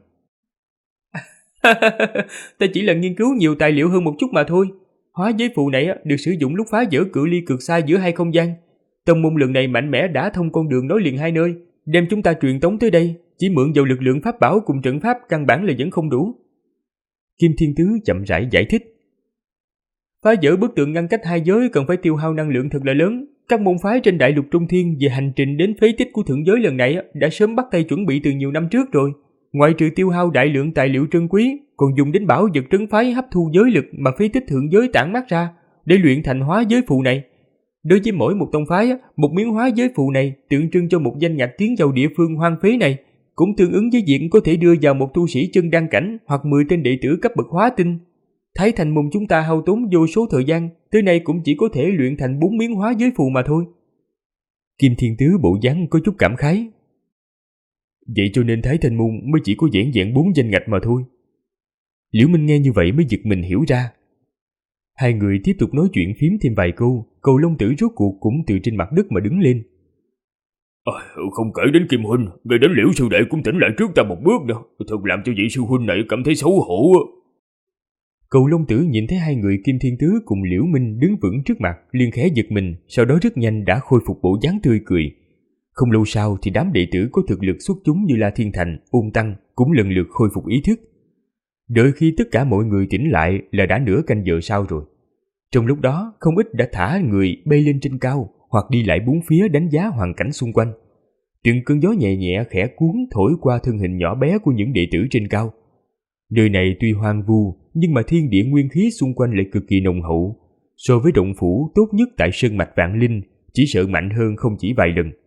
Ta chỉ là nghiên cứu nhiều tài liệu hơn một chút mà thôi. Hóa giới phù này được sử dụng lúc phá vỡ cự ly cực xa giữa hai không gian. Tông môn lần này mạnh mẽ đã thông con đường nối liền hai nơi, đem chúng ta truyền tống tới đây. Chỉ mượn vào lực lượng pháp bảo cùng trận pháp căn bản là vẫn không đủ. Kim Thiên Tứ chậm rãi giải thích. Phá vỡ bức tượng ngăn cách hai giới cần phải tiêu hao năng lượng thật là lớn. Các môn phái trên đại lục Trung Thiên về hành trình đến phế tích của thượng giới lần này đã sớm bắt tay chuẩn bị từ nhiều năm trước rồi. Ngoại trừ tiêu hao đại lượng tài liệu trân quý, còn dùng đến bảo vật trấn phái hấp thu giới lực mà phế tích thượng giới tản mát ra để luyện thành hóa giới phù này. Đối với mỗi một tông phái, một miếng hóa giới phù này tượng trưng cho một danh ngạch tiến vào địa phương hoang phế này, cũng tương ứng với việc có thể đưa vào một tu sĩ chân đăng cảnh hoặc 10 tên đệ tử cấp bậc hóa tinh. Thái Thành môn chúng ta hao tốn vô số thời gian, tới nay cũng chỉ có thể luyện thành 4 miếng hóa giới phù mà thôi. Kim Thiên Tứ bộ dáng có chút cảm khái. Vậy cho nên Thái Thành môn mới chỉ có vẻn vẹn 4 danh ngạch mà thôi. Liễu Minh nghe như vậy mới giật mình hiểu ra. Hai người tiếp tục nói chuyện phím thêm vài câu, Cầu Long Tử rốt cuộc cũng từ trên mặt đất mà đứng lên. Không kể đến Kim huynh, ngay đến Liễu sư đệ cũng tỉnh lại trước ta một bước nữa, thật làm cho vị sư huynh này cảm thấy xấu hổ. Cầu Long Tử nhìn thấy hai người Kim Thiên Tứ cùng Liễu Minh đứng vững trước mặt, liền khẽ giật mình, sau đó rất nhanh đã khôi phục bộ dáng tươi cười. Không lâu sau thì đám đệ tử có thực lực xuất chúng như La Thiên Thành, Ôn Tăng cũng lần lượt khôi phục ý thức. Đợi khi tất cả mọi người tỉnh lại là đã nửa canh giờ sau rồi. Trong lúc đó, không ít đã thả người bay lên trên cao hoặc đi lại bốn phía đánh giá hoàn cảnh xung quanh. Từng cơn gió nhẹ nhẹ khẽ cuốn thổi qua thân hình nhỏ bé của những đệ tử trên cao. Nơi này tuy hoang vu, nhưng mà thiên địa nguyên khí xung quanh lại cực kỳ nồng hậu. So với động phủ tốt nhất tại Sơn Mạch Vạn Linh, chỉ sợ mạnh hơn không chỉ vài lần.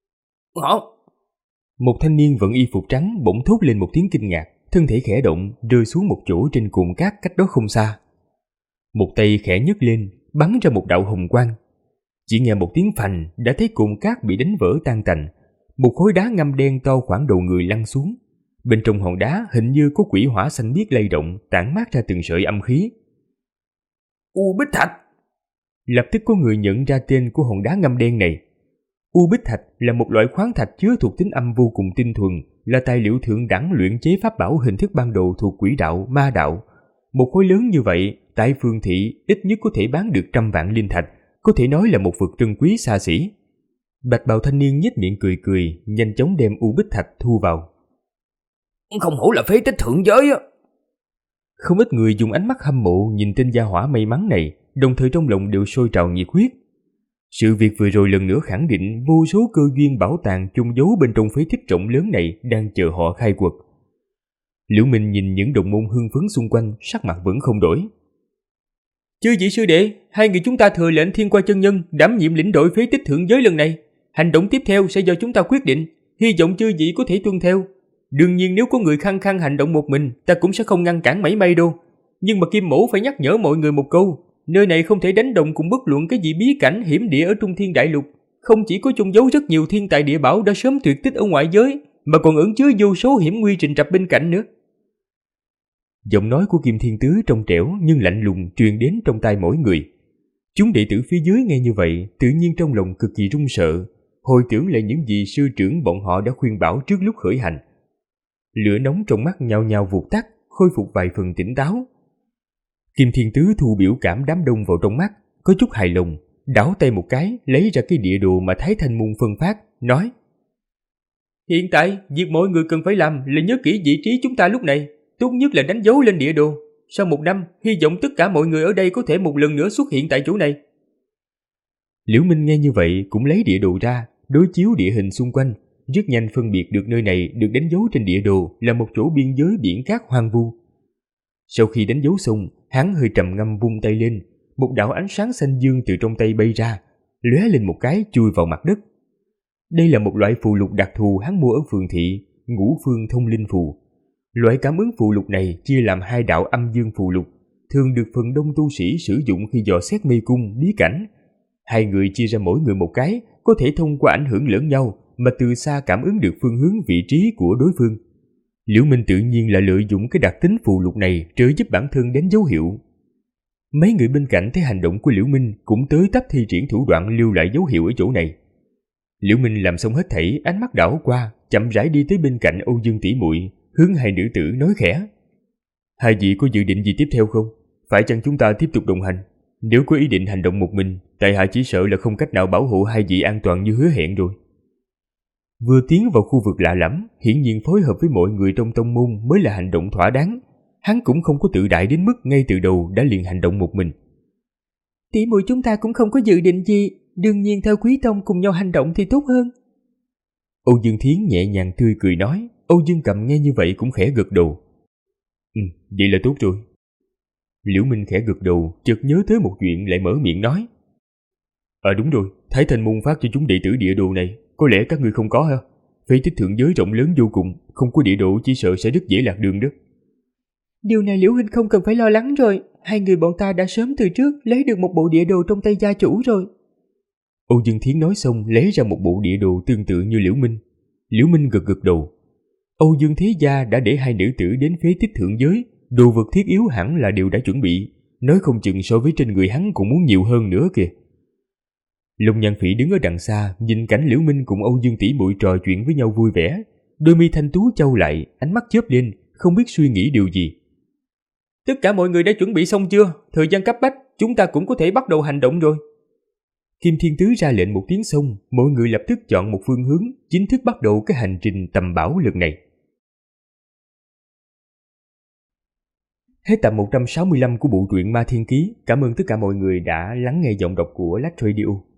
Một thanh niên vận y phục trắng bỗng thốt lên một tiếng kinh ngạc, thân thể khẽ động, rơi xuống một chỗ trên cồn cát cách đó không xa. Một tay khẽ nhấc lên, bắn ra một đạo hồng quang. Chỉ nghe một tiếng phành, đã thấy cồn cát bị đánh vỡ tan tành. Một khối đá ngăm đen to khoảng đầu người lăn xuống. Bên trong hòn đá hình như có quỷ hỏa xanh biếc lay động, tản mát ra từng sợi âm khí. U Bích Thạch. Lập tức có người nhận ra tên của hòn đá ngăm đen này. U Bích Thạch là một loại khoáng thạch chứa thuộc tính âm vô cùng tinh thuần, là tài liệu thượng đẳng luyện chế pháp bảo hình thức ban đầu thuộc quỷ đạo, ma đạo. Một khối lớn như vậy, tại Phương Thị ít nhất có thể bán được 100 vạn linh thạch, có thể nói là một vật trân quý xa xỉ. Bạch bào thanh niên nhếch miệng cười cười, nhanh chóng đem U Bích Thạch thu vào. Không hổ là phế tích thượng giới á. Không ít người dùng ánh mắt hâm mộ nhìn tên gia hỏa may mắn này, đồng thời trong lòng đều sôi trào nhiệt huyết. Sự việc vừa rồi lần nữa khẳng định vô số cơ duyên bảo tàng chôn giấu bên trong phế tích rộng lớn này đang chờ họ khai quật. Liễu Minh nhìn những đồng môn hưng phấn xung quanh, sắc mặt vẫn không đổi. Chư vị sư đệ, hai người chúng ta thừa lệnh Thiên Qua chân nhân đảm nhiệm lĩnh đội phế tích thượng giới lần này. Hành động tiếp theo sẽ do chúng ta quyết định, hy vọng chư vị có thể tuân theo. Đương nhiên nếu có người khăng khăng hành động một mình, ta cũng sẽ không ngăn cản mảy may đâu. Nhưng mà Kim Mỗ phải nhắc nhở mọi người một câu, nơi này không thể đánh đồng cùng bất luận cái gì bí cảnh hiểm địa ở Trung Thiên Đại Lục. Không chỉ có chôn giấu rất nhiều thiên tài địa bảo đã sớm tuyệt tích ở ngoại giới, mà còn ẩn chứa vô số hiểm nguy rình rập bên cạnh nữa. Giọng nói của Kim Thiên Tứ trong trẻo nhưng lạnh lùng truyền đến trong tai mỗi người. Chúng đệ tử phía dưới nghe như vậy, tự nhiên trong lòng cực kỳ run sợ, hồi tưởng lại những gì sư trưởng bọn họ đã khuyên bảo trước lúc khởi hành. Lửa nóng trong mắt nhao nhao vụt tắt, khôi phục vài phần tỉnh táo. Kim Thiên Tứ thu biểu cảm đám đông vào trong mắt, có chút hài lòng, đảo tay một cái, lấy ra cái địa đồ mà Thái Thanh Môn phân phát, nói: Hiện tại, việc mọi người cần phải làm là nhớ kỹ vị trí chúng ta lúc này, tốt nhất là đánh dấu lên địa đồ. Sau 1 năm, hy vọng tất cả mọi người ở đây có thể một lần nữa xuất hiện tại chỗ này. Liễu Minh nghe như vậy cũng lấy địa đồ ra, đối chiếu địa hình xung quanh, rất nhanh phân biệt được nơi này được đánh dấu trên địa đồ là một chỗ biên giới biển cát hoang vu. Sau khi đánh dấu xong, hắn hơi trầm ngâm vung tay lên, một đạo ánh sáng xanh dương từ trong tay bay ra, lóe lên một cái chui vào mặt đất. Đây là một loại phù lục đặc thù hắn mua ở phường thị, Ngũ Phương Thông Linh Phù. Loại cảm ứng phù lục này chia làm 2 đạo âm dương phù lục, thường được phần đông tu sĩ sử dụng khi dò xét mê cung, bí cảnh. 2 người chia ra mỗi người một cái, có thể thông qua ảnh hưởng lẫn nhau mà từ xa cảm ứng được phương hướng vị trí của đối phương. Liễu Minh tự nhiên là lợi dụng cái đặc tính phù lục này trợ giúp bản thân đánh dấu hiệu. Mấy người bên cạnh thấy hành động của Liễu Minh cũng tới tấp thi triển thủ đoạn lưu lại dấu hiệu ở chỗ này. Liễu Minh làm xong hết thảy, ánh mắt đảo qua, chậm rãi đi tới bên cạnh Âu Dương tỷ muội, hướng 2 nữ tử nói khẽ: "Hai vị có dự định gì tiếp theo không? Phải chăng chúng ta tiếp tục đồng hành? Nếu có ý định hành động một mình, tại hạ chỉ sợ là không cách nào bảo hộ hai vị an toàn như hứa hẹn rồi." Vừa tiến vào khu vực lạ lẫm, hiển nhiên phối hợp với mọi người trong tông môn mới là hành động thỏa đáng. Hắn cũng không có tự đại đến mức ngay từ đầu đã liền hành động một mình. Tỷ muội chúng ta cũng không có dự định gì, đương nhiên theo quý tông cùng nhau hành động thì tốt hơn. Âu Dương Thiến nhẹ nhàng tươi cười nói. Âu Dương Cầm nghe như vậy cũng khẽ gật đầu. Vậy là tốt rồi. Liễu Minh khẽ gật đầu, chợt nhớ tới một chuyện lại mở miệng nói: Đúng rồi, Thái Thanh Môn phát cho chúng đệ tử địa đồ này, có lẽ các ngươi không có ha? Phế tích thượng giới rộng lớn vô cùng, không có địa đồ chỉ sợ sẽ rất dễ lạc đường đó. Điều này Liễu huynh không cần phải lo lắng rồi, 2 người bọn ta đã sớm từ trước lấy được một bộ địa đồ trong tay gia chủ rồi. Âu Dương Thiến nói xong lấy ra một bộ địa đồ tương tự như Liễu Minh. Liễu Minh gật gật đầu. Âu Dương Thế Gia đã để 2 nữ tử đến phế tích thượng giới, đồ vật thiết yếu hẳn là đều đã chuẩn bị, nói không chừng so với trên người hắn cũng muốn nhiều hơn nữa kìa. Long Nhan Phỉ đứng ở đằng xa, nhìn cảnh Liễu Minh cùng Âu Dương tỷ muội trò chuyện với nhau vui vẻ, đôi mi thanh tú chau lại, ánh mắt chớp lên, không biết suy nghĩ điều gì. Tất cả mọi người đã chuẩn bị xong chưa? Thời gian cấp bách, chúng ta cũng có thể bắt đầu hành động rồi. Kim Thiên Tứ ra lệnh một tiếng xong, mọi người lập tức chọn một phương hướng, chính thức bắt đầu cái hành trình tầm bảo lần này. Hết tập 165 của bộ truyện Ma Thiên Ký. Cảm ơn tất cả mọi người đã lắng nghe giọng đọc của Lách Radio.